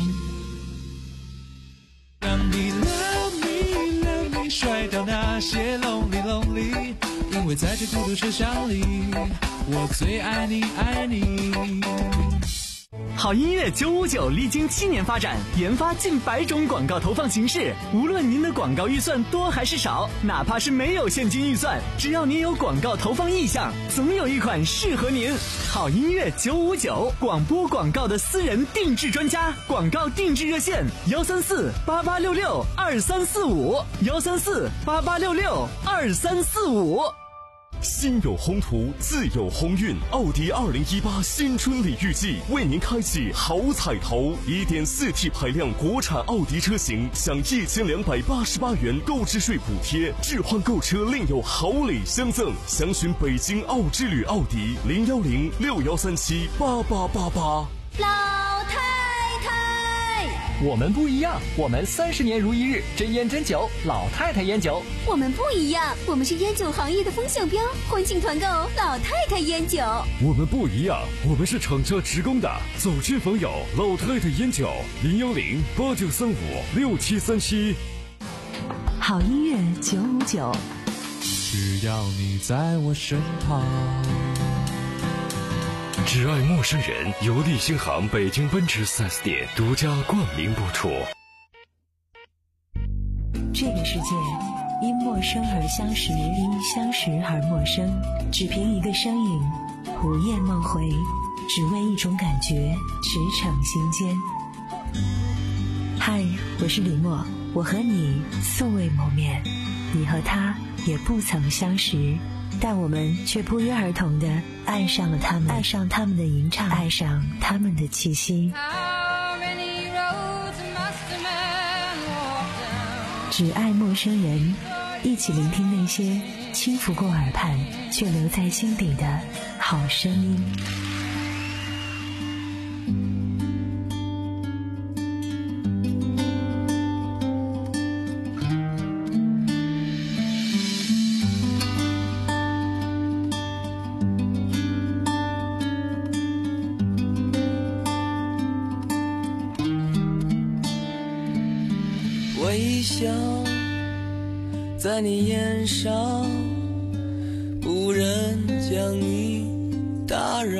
让你 love me love me 甩掉那些 lonely lonely， 因为在这孤独车厢里，我最爱你爱你。 好音乐九五九历经七年发展，研发近百种广告投放形式。无论您的广告预算多还是少，哪怕是没有现金预算，只要您有广告投放意向，总有一款适合您。好音乐九五九，广播广告的私人定制专家，广告定制热线：幺三四八八六六二三四五，幺三四八八六六二三四五。 心有宏图，自有鸿运。奥迪二零一八新春礼遇季为您开启好彩头， 一点四 T 排量国产奥迪车型享一千两百八十八元购置税补贴，置换购车另有好礼相赠。详询北京奥之旅奥迪零幺零六幺三七八八八八。 老太太， 我们不一样，我们三十年如一日，真烟真酒，老太太烟酒。 我们不一样，我们是烟酒行业的风向标，欢庆团购老太太烟酒。 我们不一样，我们是厂家职工的，走亲访友，老太太烟酒零幺零八九三五六七三七。 好音乐九五九， 只要你在我身旁。 只爱陌生人，由利星行北京奔驰 四 S 店独家冠名播出。 这个世界因陌生而相识，因相识而陌生，只凭一个身影，午夜梦回，只为一种感觉驰骋心间。嗨，我是李默，我和你素未谋面，你和他也不曾相识，但我们却不约而同地爱上了他们，爱上他们的吟唱，爱上他们的气息。只爱陌生人，一起聆听那些轻拂过耳畔却留在心底的好声音。 微笑在你眼上，无人将你打扰，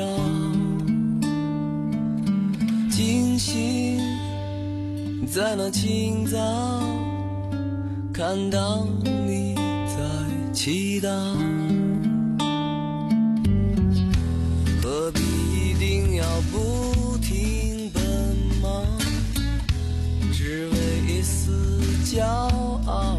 惊醒在那清早，看到你在祈祷，何必一定要不停奔忙，只为一丝骄傲，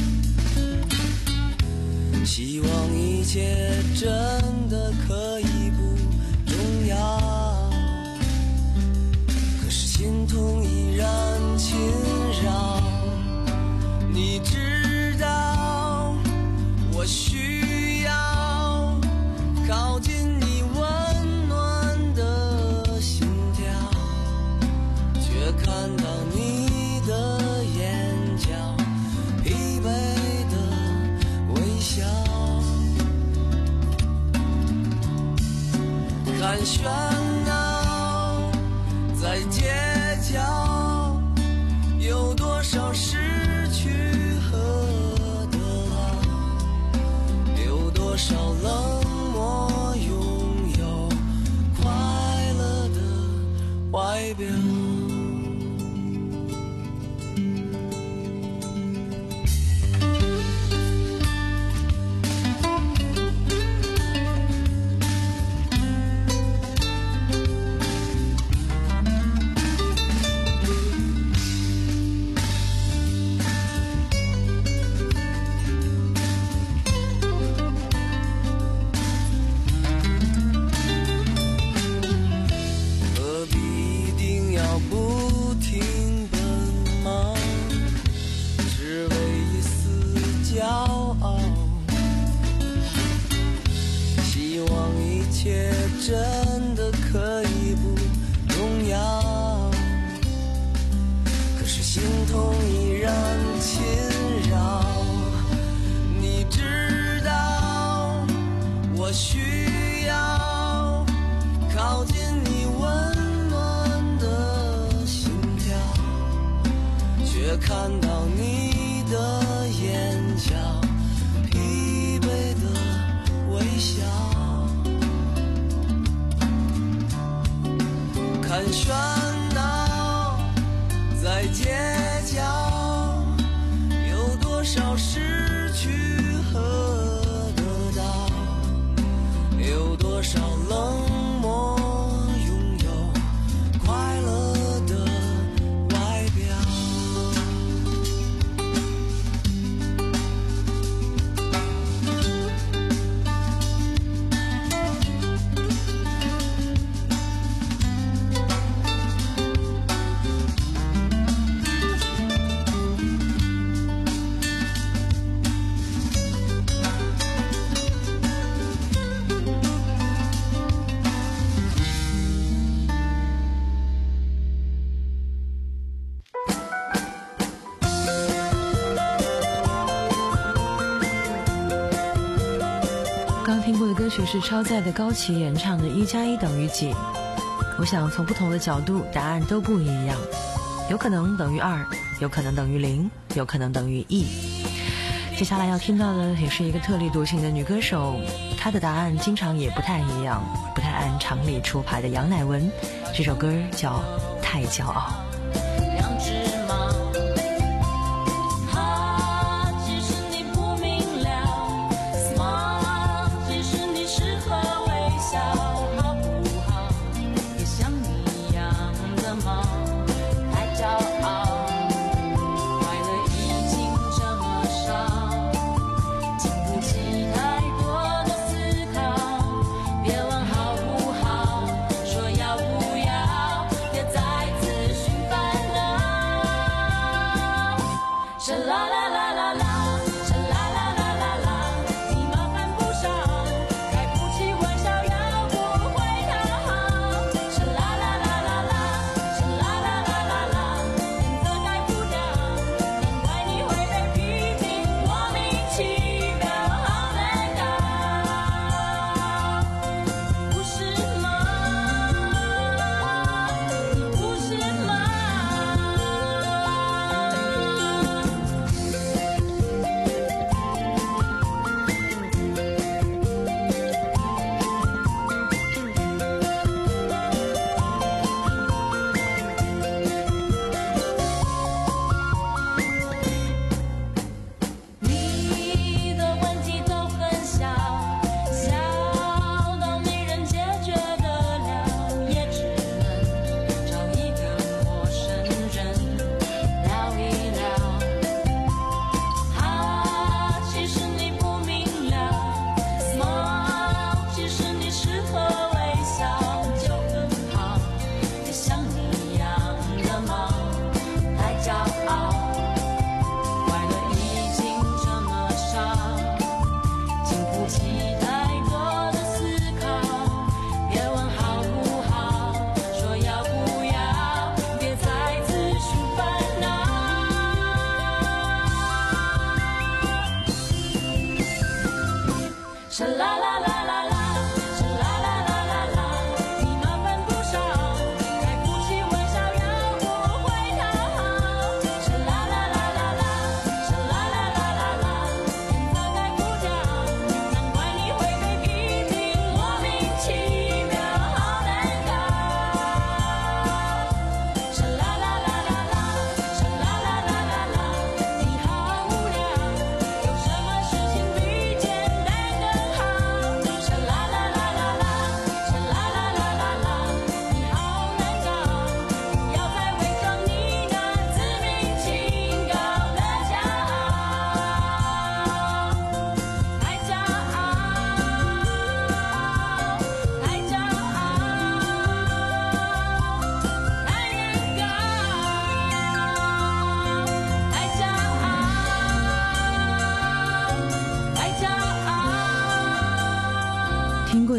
希望一切真的可以不重要，可是心痛依然侵扰。你知道我需要靠近你温暖的心跳，却看到你的眼角疲惫的微笑，看喧闹在街角，有多少失去和得到，有多少冷漠拥有快乐的外表。真的可以不重要，可是心痛依然侵扰。你知道我需要靠近你温暖的心跳，却看到你的眼角疲惫的微笑，看喧闹在街角，有多少失去和得到，有多少冷漠拥有快乐的外表。 刚听过的歌曲是超载的高旗演唱的《一加一等于几》。我想从不同的角度，答案都不一样，有可能等于二，有可能等于零，有可能等于一。接下来要听到的也是一个特立独行的女歌手，她的答案经常也不太一样，不太按常理出牌的杨乃文。这首歌叫《太骄傲》。 两只马，啊，其实你不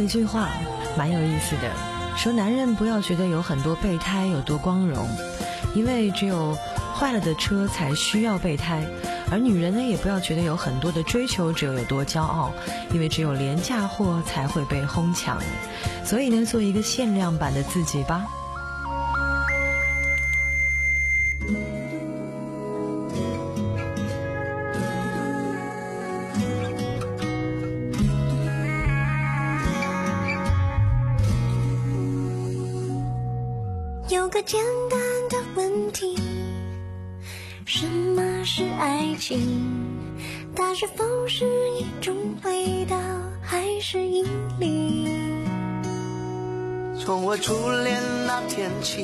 句话蛮有意思的，说男人不要觉得有很多备胎有多光荣，因为只有坏了的车才需要备胎，而女人呢也不要觉得有很多的追求者有多骄傲，因为只有廉价货才会被哄抢。所以呢，做一个限量版的自己吧。 有个简单的问题，什么是爱情？它是否是一种味道，还是引力？ 从我初恋那天起，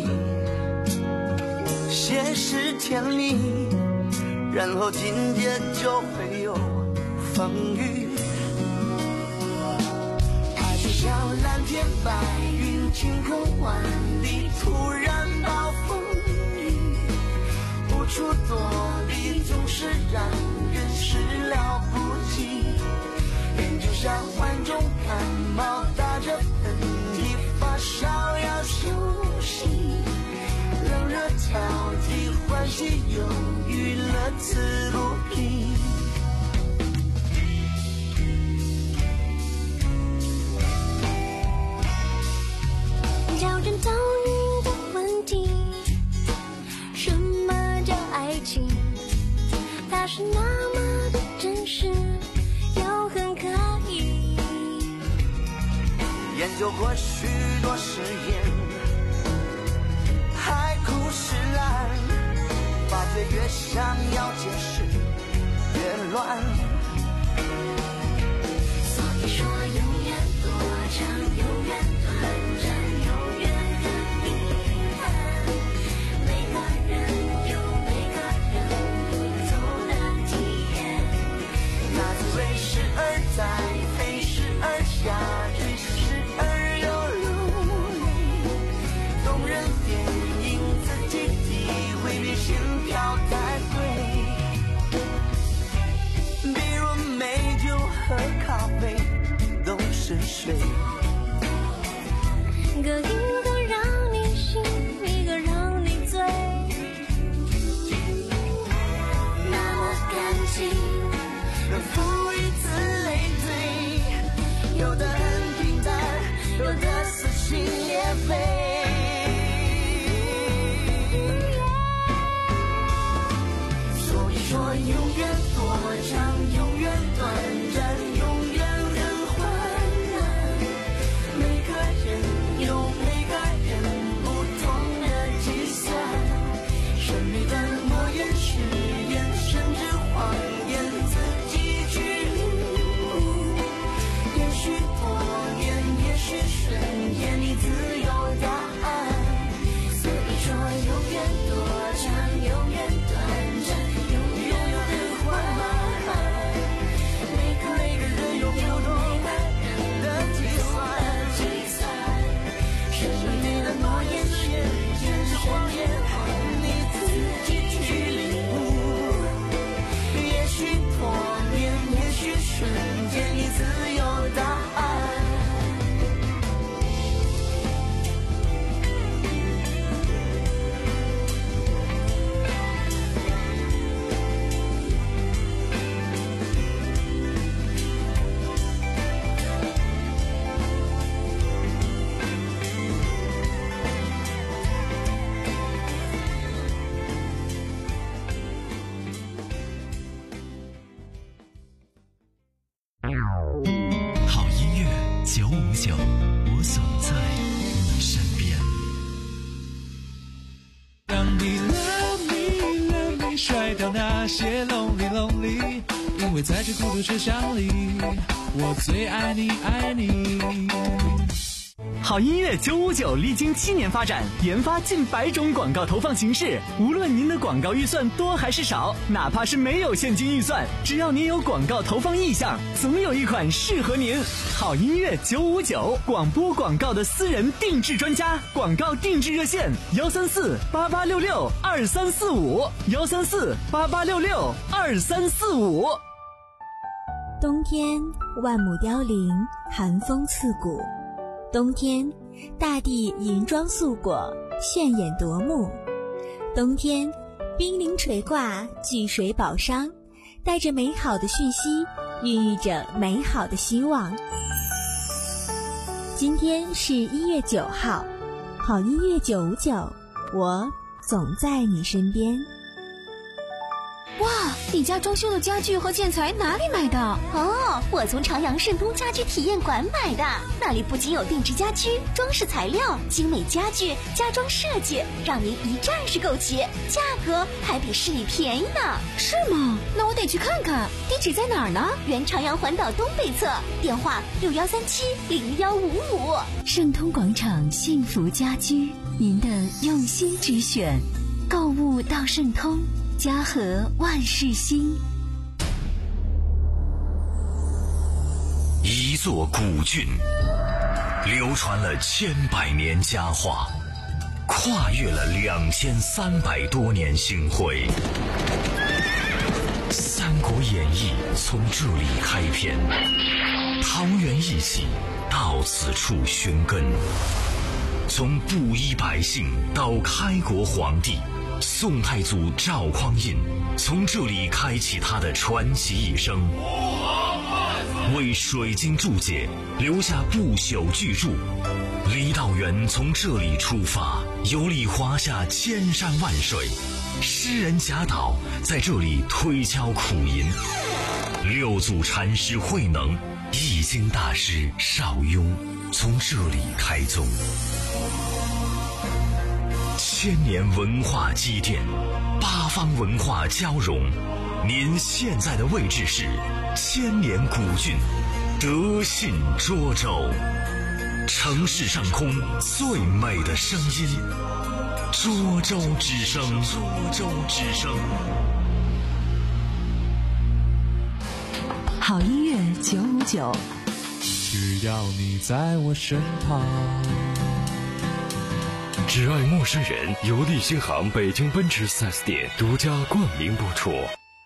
先是甜蜜，然后紧接就会有风雨。爱就像蓝天白云，晴空万里，突然暴风雨，无处躲避，总是让人始料不及。人就像患重感冒，打着喷嚏，发烧要休息，冷热交替，欢喜忧郁，乐此不疲。 挑战倒影的问题，什么叫爱情？它是那么的真实，又很可疑。 研究过许多实验，海枯石烂，发觉越想要解释越乱。 所以说永远多长，永远短暂，永远很遗憾。每个人有每个人不同的体验， 那滋味时而在，飞时而下，追时而又如泪。动人电影自己体会，比心跳太贵。比如美酒和咖啡都是水， 各一个让你醒，一个让你醉。那么感情能赋予此累赘，有的很平淡，有的撕心裂肺。所以说永远多长，永远短暂，永远很患难。每个人有每个人不同的计算，神秘的诺言誓言，甚至谎言，自己去领悟。也许多年，也许瞬间，你自有答案。所以说永远多长，永远短暂，永远很缓慢。每个每个人有不同的计算，神秘的诺言誓言，甚至谎言，你自己去领悟。也许多年，也许瞬间，你自有答案。 好音乐九五九，我总在你身边。 让你 love me love me 甩掉那些 lonely lonely， 因为在这孤独车厢里，我最爱你爱你。 好音乐九五九历经七年发展，研发近百种广告投放形式。无论您的广告预算多还是少，哪怕是没有现金预算，只要您有广告投放意向，总有一款适合您。好音乐九五九，广播广告的私人定制专家，广告定制热线：幺三四八八六六二三四五，幺三四八八六六二三四五。 冬天万木凋零，寒风刺骨。 冬天，大地银装素裹，炫眼夺目。冬天，冰凌垂挂，巨水宝商，带着美好的讯息，孕育着美好的希望。今天是一月九号，好音乐九五九，我总在你身边。 哇，你家装修的家具和建材哪里买的？ 哦，我从朝阳盛东家居体验馆买的，那里不仅有定制家居、装饰材料、精美家具、家装设计，让您一站式购齐，价格还比市里便宜呢。 是吗？那我得去看看。地址在哪儿呢？ 原朝阳环岛东北侧，电话六幺三七零幺五五。 盛通广场幸福家居，您的用心之选，购物到盛通。家和万事兴。 一座古郡，流传了千百年佳话，跨越了两千三百多年星辉。《三国演义》从这里开篇，桃园一起到此处寻根，从布衣百姓到开国皇帝。宋太祖赵匡胤从这里开启他的传奇一生，为水晶注解留下不朽巨著。李道元从这里出发，游历华夏千山万水。诗人贾岛在这里推敲苦吟，六祖禅师慧能、易经大师邵雍从这里开宗。千年文化积淀，八方文化交融。您现在的位置是千年古郡德信涿州，城市上空最美的声音，涿州之声。涿州之声。 好音乐九五九， 只要你在我身旁。 只爱陌生人由利星行北京奔驰 四 S 店独家冠名播出。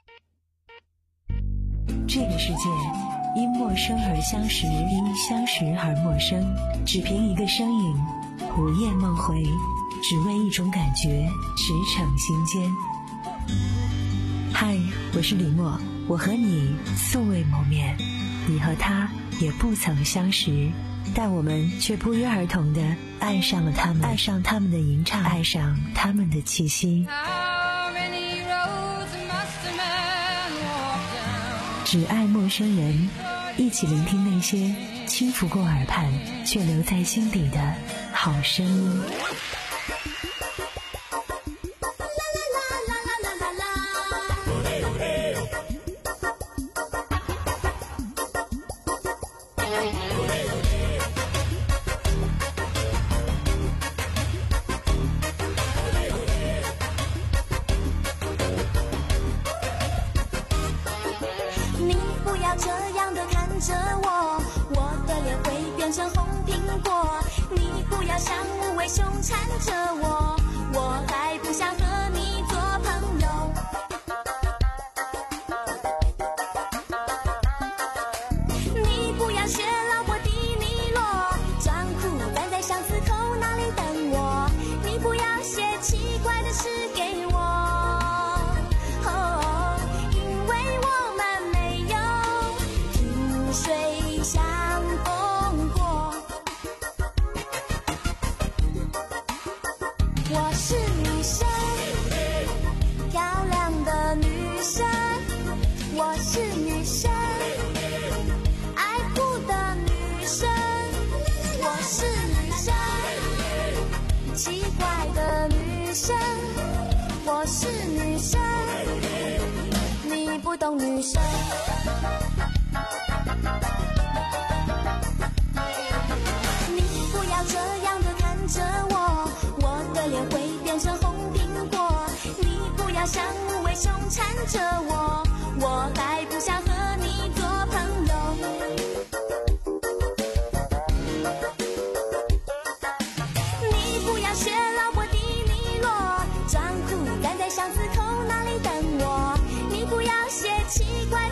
这个世界因陌生而相识，因相识而陌生，只凭一个身影，午夜梦回，只为一种感觉，驰骋心间。嗨，我是李默，我和你素未谋面，你和他也不曾相识，但我们却不约而同地爱上了他们，爱上他们的吟唱，爱上他们的气息。只爱陌生人，一起聆听那些轻拂过耳畔却留在心底的好声音。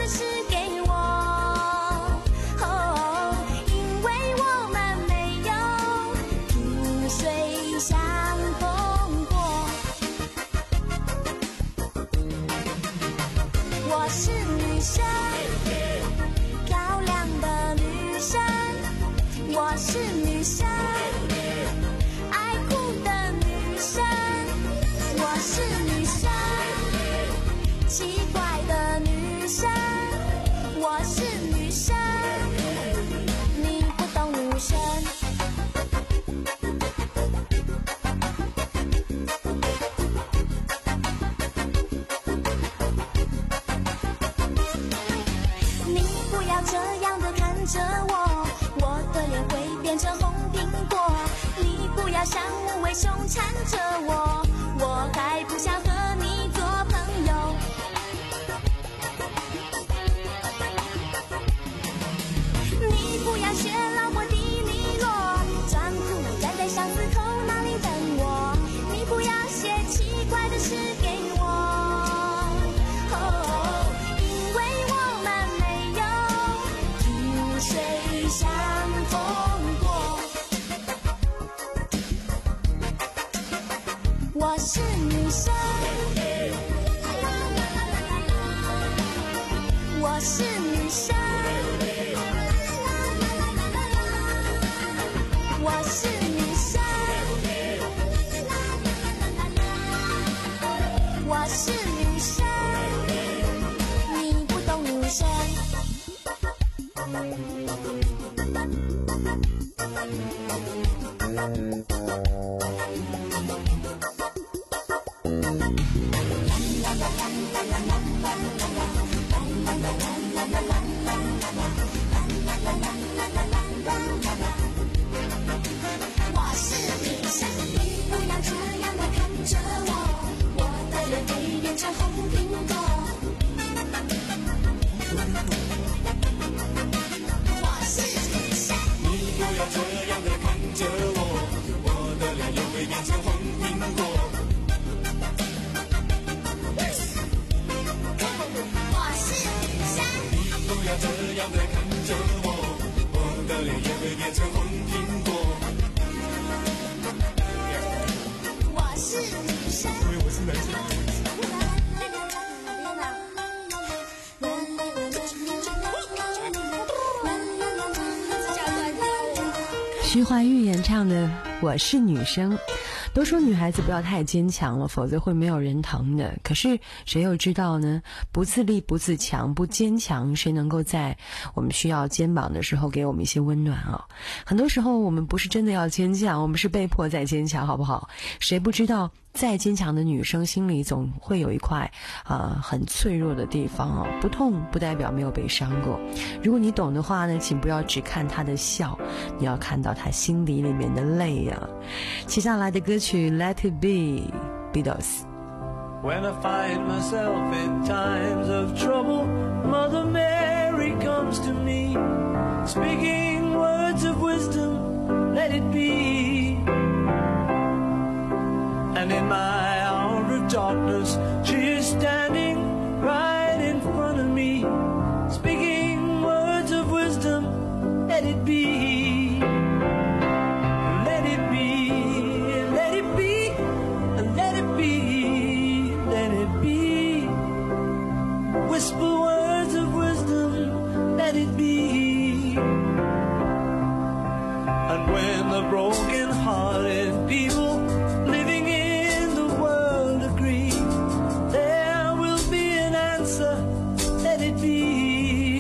因为我们没有我是女生，我是女生，我是女生，我是女生，你不懂女生。我是女生，你不要这样的看着我，我的脸会变成红苹果。我是女生，你不要这样的看着我，我的脸又会变成红苹果。我是女生，你不要这样的看着我，我的脸也会变成红苹果。我是女生，因为我是男生。 徐怀钰演唱的《我是女生》。都说女孩子不要太坚强了，否则会没有人疼的。可是谁又知道呢？不自立、不自强、不坚强，谁能够在我们需要肩膀的时候给我们一些温暖啊？很多时候我们不是真的要坚强，我们是被迫在坚强，好不好？谁不知道再坚强的女生心里总会有一块呃很脆弱的地方哦，不痛不代表没有被伤过。如果你懂的话呢，请不要只看她的笑，你要看到她心底里面的泪啊。接下来的歌曲 Let It Be Beatles。 When I find myself in times of trouble, Mother Mary comes to me, speaking words of wisdom, let it be. And in my hour of darkness, she is standing right in front of me, speaking words of wisdom, let it be. Let it be, let it be, let it be, let it be. Whisper words of wisdom, let it be. And when the broken-hearted people living in the world agree, there will be an answer, let it be.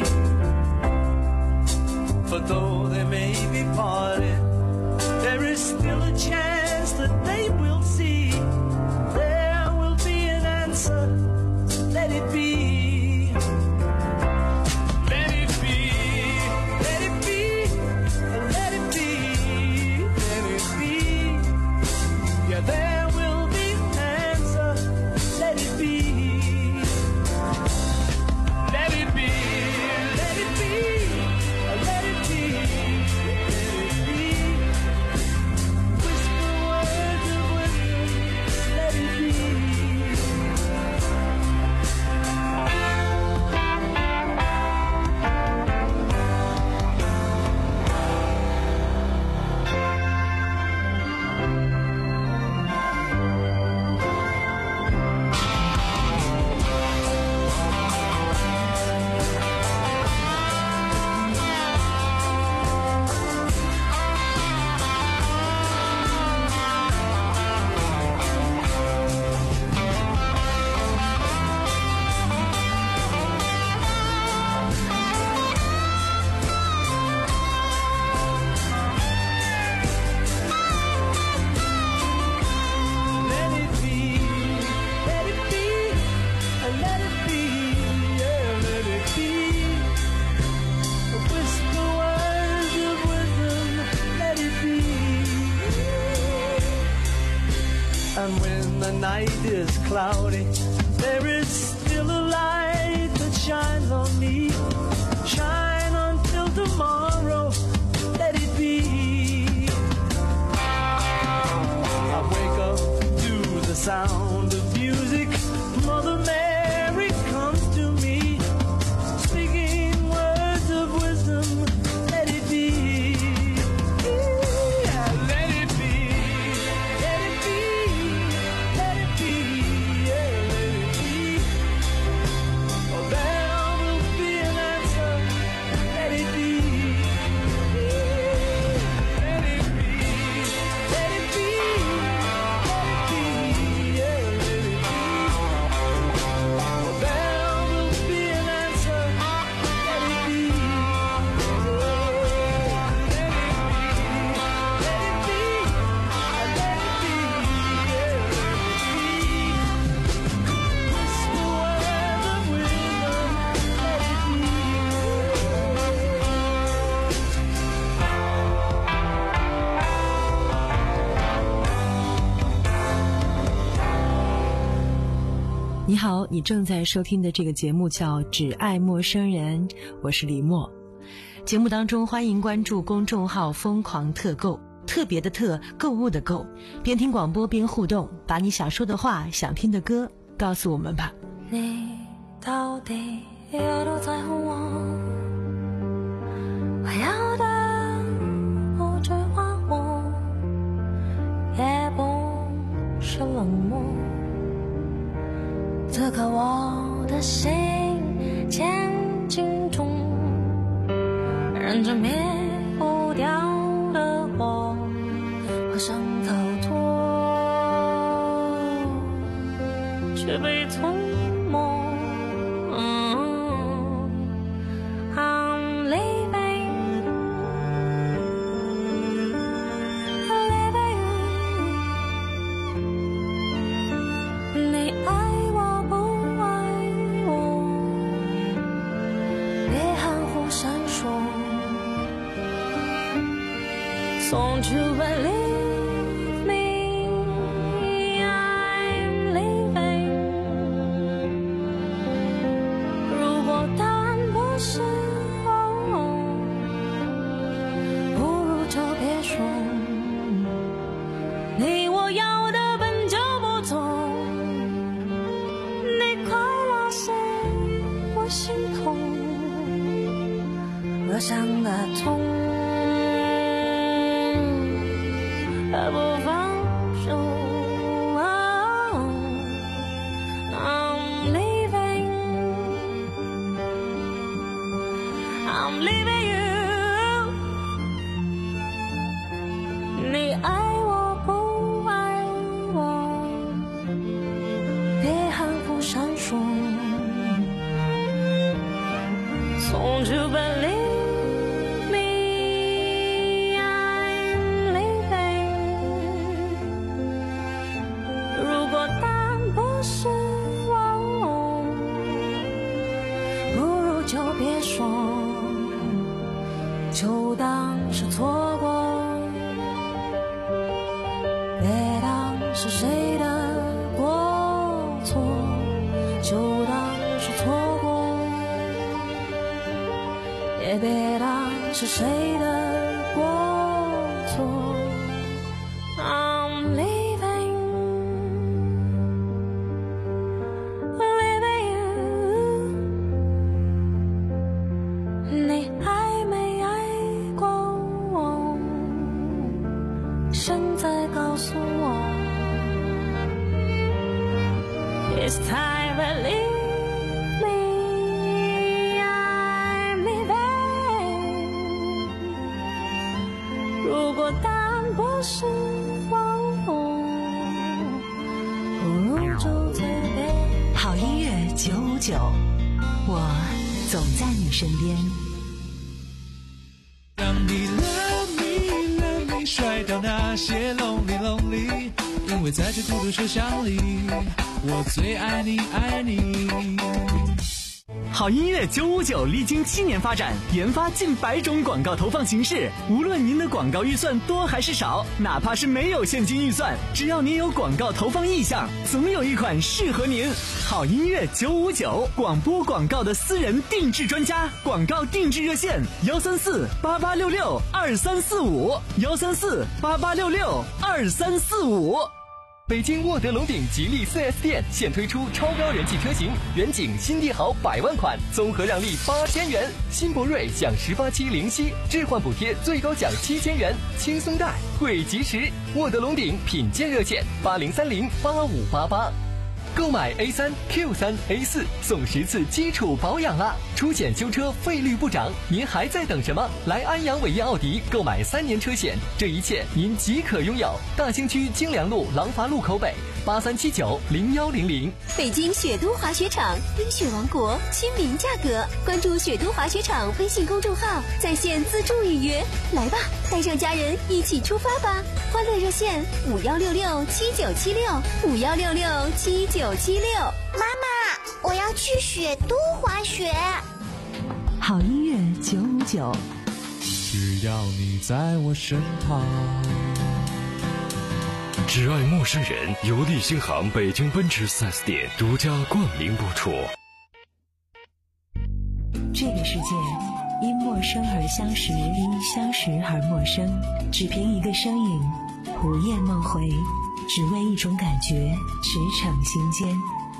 For though they may be parted, there is still a chance that they will see. There will be an answer, let it be. Let it be, let it be, let it be, let it be. Yeah, there will be an answer, let it be. Let it be, let it be, let it be, let it be. Whisper words of wisdom, let it be. Let it be, let it be, let it be, yeah, let it be. Whisper words of wisdom, let it be. And when the night is cloudy, there is still a light that shines on me. Shine until tomorrow, let it be. I wake up to the sound of music. Mother Mary comes to me, speaking words of wisdom, let it be. Yeah, let it be, let it be, 你好，你正在收听的这个节目叫《只爱陌生人》，我是李默。节目当中欢迎关注公众号疯狂特购，特别的特，购物的购，边听广播边互动，把你想说的话、想听的歌告诉我们吧。 你到底有多在乎我？我要的不只花火，也不是冷漠，此刻我的心前进中，忍着灭不掉的火，我想逃脱，却被吞没。I'm leaving, leaving you。你爱我不爱我，别含糊闪烁。Don't you believe me? I'm leaving。如果答案不是你我要的本就不同，你快拉谁我心痛，我想打通而不放手。I'm leaving, I'm leaving you。你爱我不爱我，别含糊闪烁。Don't you believe me? I'm leaving。如果答案不是我，不如就别说，就当是错过。别当是谁的过错，就当是错过，也别当是谁的过错。I'm leaving, leaving you。你爱没爱过我？现在告诉我 It's time to leave me, I'm leaving。 如果答案不是我，不如就随便。 好音乐九五九，我总在你身边。 让你 love me love me 甩掉那些 lonely lonely， 因为在这孤独车厢里，我最爱你爱你。 好音乐九五九历经七年发展，研发近百种广告投放形式。无论您的广告预算多还是少，哪怕是没有现金预算，只要您有广告投放意向，总有一款适合您。好音乐九五九，广播广告的私人定制专家，广告定制热线幺三四八八六六二三四五幺三四八八六六二三四五。 北京沃德龙鼎吉利 四 S 店现推出超标人气车型，远景新帝豪百万款，综合让利八千元；新博瑞享十八期零息置换补贴，最高享七千元，轻松贷，贵及时。沃德龙鼎品鉴热线八零三零八五八八。购买 A 三 Q 三 A 四送十次基础保养啦！出险修车费率不涨，您还在等什么？来安阳伟业奥迪购买三年车险，这一切您即可拥有。大兴区京良路廊坊路口北八三七九零幺零零。 北京雪都滑雪场，冰雪王国，亲民价格。关注雪都滑雪场微信公众号，在线自助预约。来吧，带上家人一起出发吧！欢乐热线五幺六六七九七六五幺六六七九七六。 妈妈，我要去雪都滑雪。 好音乐九五九， 只要你在我身旁。 只爱陌生人由立新行北京奔驰 四 S 店独家冠名播出。 这个世界因陌生而相识，因相识而陌生，只凭一个身影，午夜梦回，只为一种感觉，驰骋心间。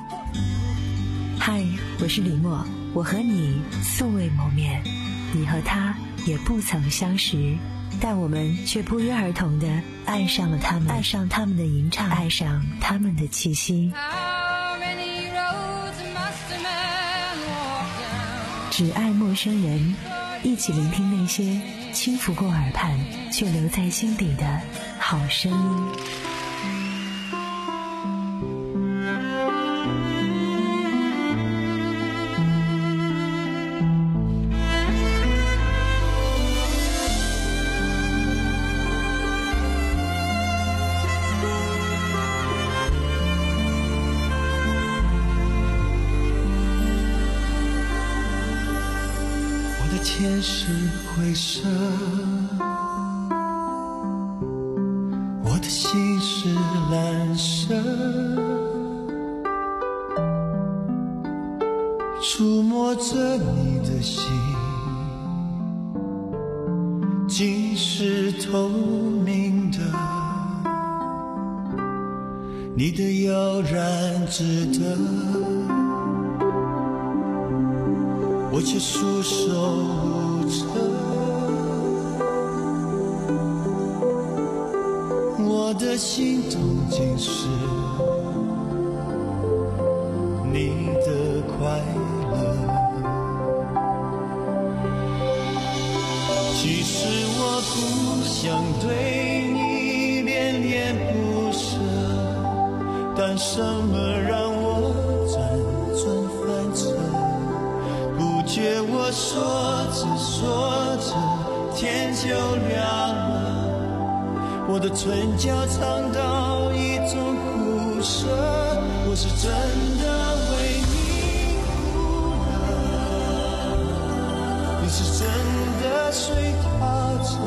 嗨，我是李默，我和你素未谋面，你和他也不曾相识，但我们却不约而同地爱上了他们，爱上他们的吟唱，爱上他们的气息。只爱陌生人，一起聆听那些轻拂过耳畔却留在心底的好声音。 天是灰色，我的心是蓝色，触摸着你的心，竟是透明的，你的悠然自得，我却束手无策，我的心动竟是你的快乐。其实我不想对你恋恋不舍，但什么让我辗转反侧？觉我说着说着天就亮了，我的唇角尝到一种苦涩，我是真的为你哭了，你是真的随他走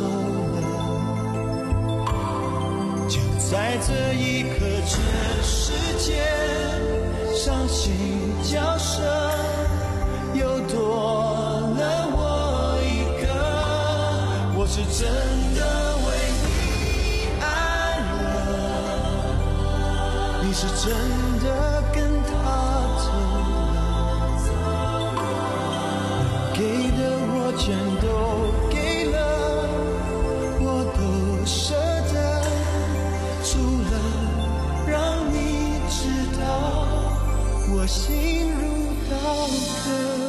了，就在这一刻全世界伤心交涉，又多了我一个，我是真的为你爱了，你是真的跟他走了，给的我全都给了，我都舍得，除了让你知道我心如刀割。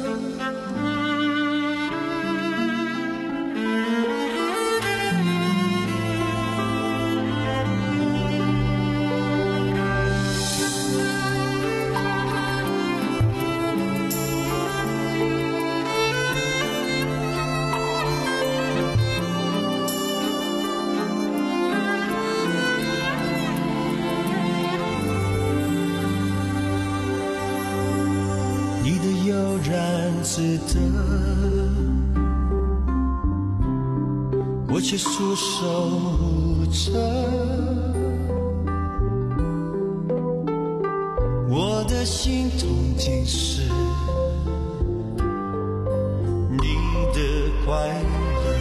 自得，我却束手无策，我的心痛竟是你的快乐。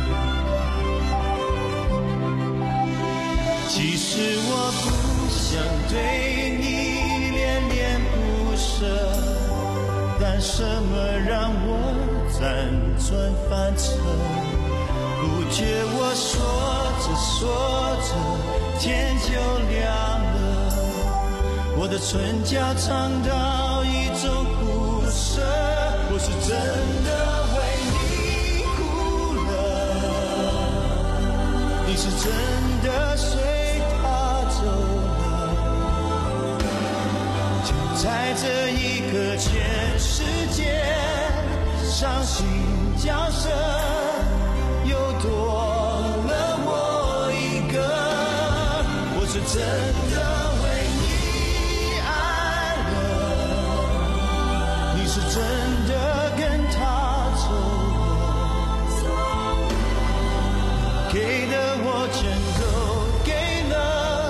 其实我不想对你恋恋不舍，但什么让我辗转反侧？不觉我说着说着天就亮了，我的唇角尝到一种苦涩，我是真的为你哭了，你是真的随他走了，就在这一刻全世界伤心交涉，又多了我一个，我是真的为你爱了，你是真的跟他走了，给的我全都给了，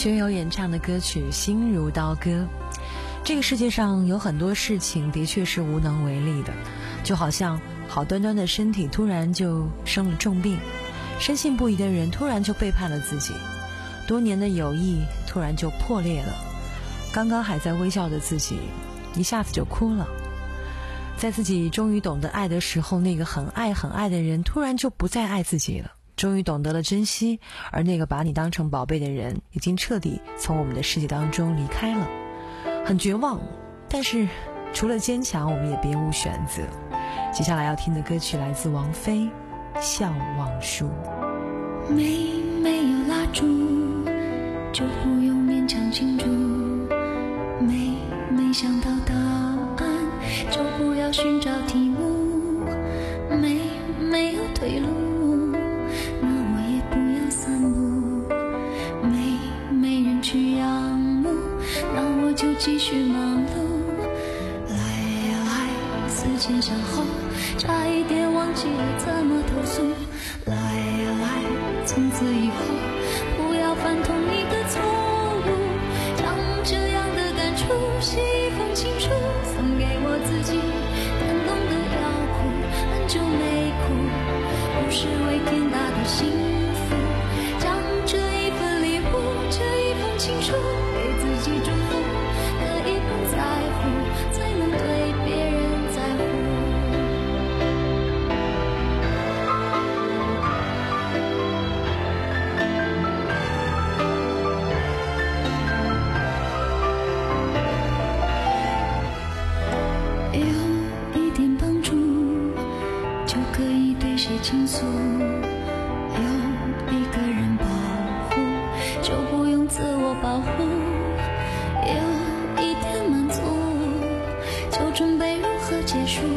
学友演唱的歌曲《心如刀割》。这个世界上有很多事情的确是无能为力的，就好像好端端的身体突然就生了重病，深信不疑的人突然就背叛了自己，多年的友谊突然就破裂了，刚刚还在微笑的自己一下子就哭了，在自己终于懂得爱的时候，那个很爱很爱的人突然就不再爱自己了，终于懂得了珍惜，而那个把你当成宝贝的人已经彻底从我们的世界当中离开了。很绝望，但是除了坚强我们也别无选择。接下来要听的歌曲来自王菲《笑忘书》。 没没有蜡烛，就不用勉强庆祝，没没想到答案，就不要寻找题目，没没有退路，那我也不要散步，没没人去仰慕，那我就继续忙碌。来呀来，思前想后，差一点忘记了怎么投诉。来呀来，从此以后不要犯同一个错误，将这样的感触写一封情书，送给我自己，感动的要哭，很久没哭，不是为天大的幸福，将这一份礼物，这一封情书给自己祝福，可以不在乎，才能对别人在乎。有一点帮助，就可以对谁倾诉，有一个人保护，就不用自我保护，有一点满足，就准备如何结束，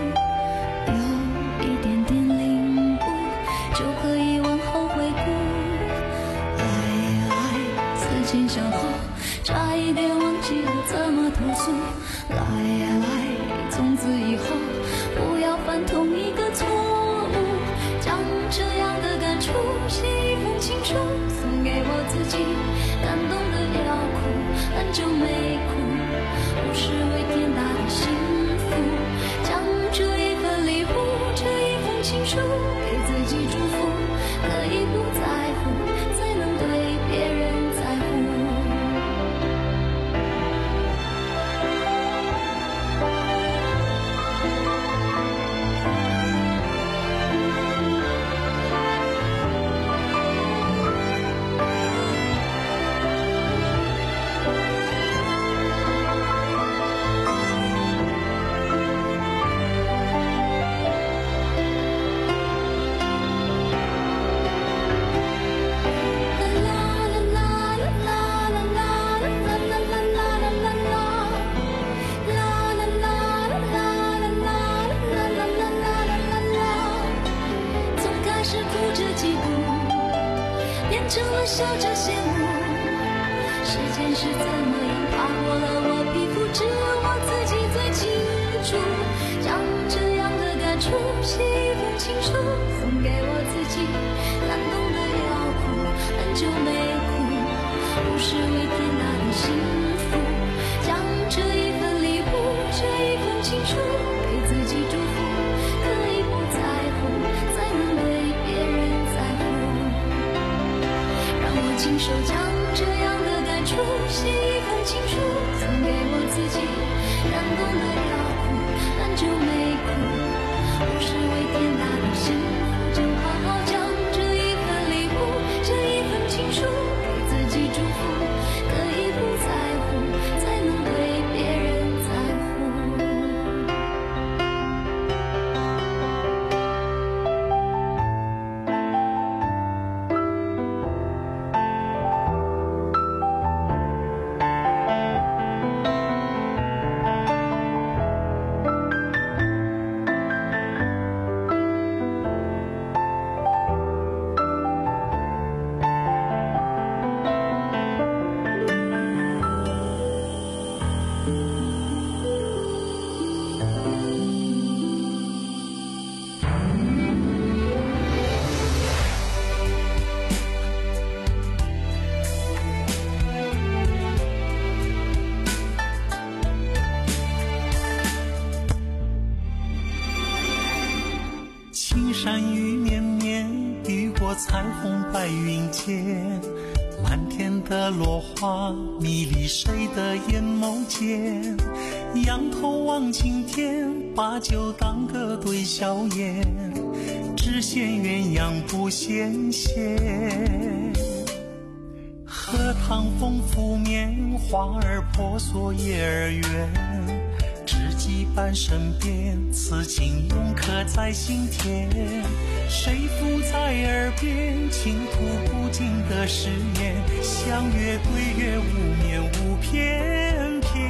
有一点点领悟，就可以往后回顾。来来，思前想后，差一点忘记了怎么投诉。来呀来，从此以后不要犯同一个错误，将这样的感触写一封情书，送给我自己，感动的要哭，很久没哭，不是为天大的幸福，将这一份礼物，这一封情书给自己祝福，可以不在乎，才能对别人在乎。成了笑着羡慕，时间是怎么样爬过了我皮肤，只有我自己最清楚，将这样的感触写一封情书，送给我自己，感动的要哭，很久没哭，不是为天大的幸福，将这一份礼物，这一封情书给自己祝福，可以不在乎，才能对别人在乎。亲手将这样的感触写一封情书，送给我自己，感动的要哭，很久没哭，不是为天大的幸福，就好好将这一份礼物，这一份情书给自己祝福，可以不在乎，才能对别人在乎。 山雨绵绵，雨过彩虹白云间，满天的落花迷离谁的眼眸间，仰头望青天，把酒当歌对笑颜，只羡鸳鸯不羡仙。荷塘风拂面，花儿婆娑叶儿圆，知己伴身边，此情永刻在心田。谁附在耳边，倾吐不尽的誓言，相约对月无眠无翩翩。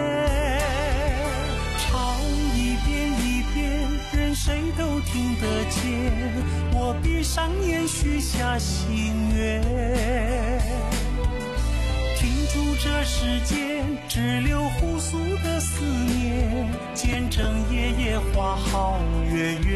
唱一遍一遍，任谁都听得见，我闭上眼许下心愿，停住这世间只留互诉的思念，见证夜夜花好月圆。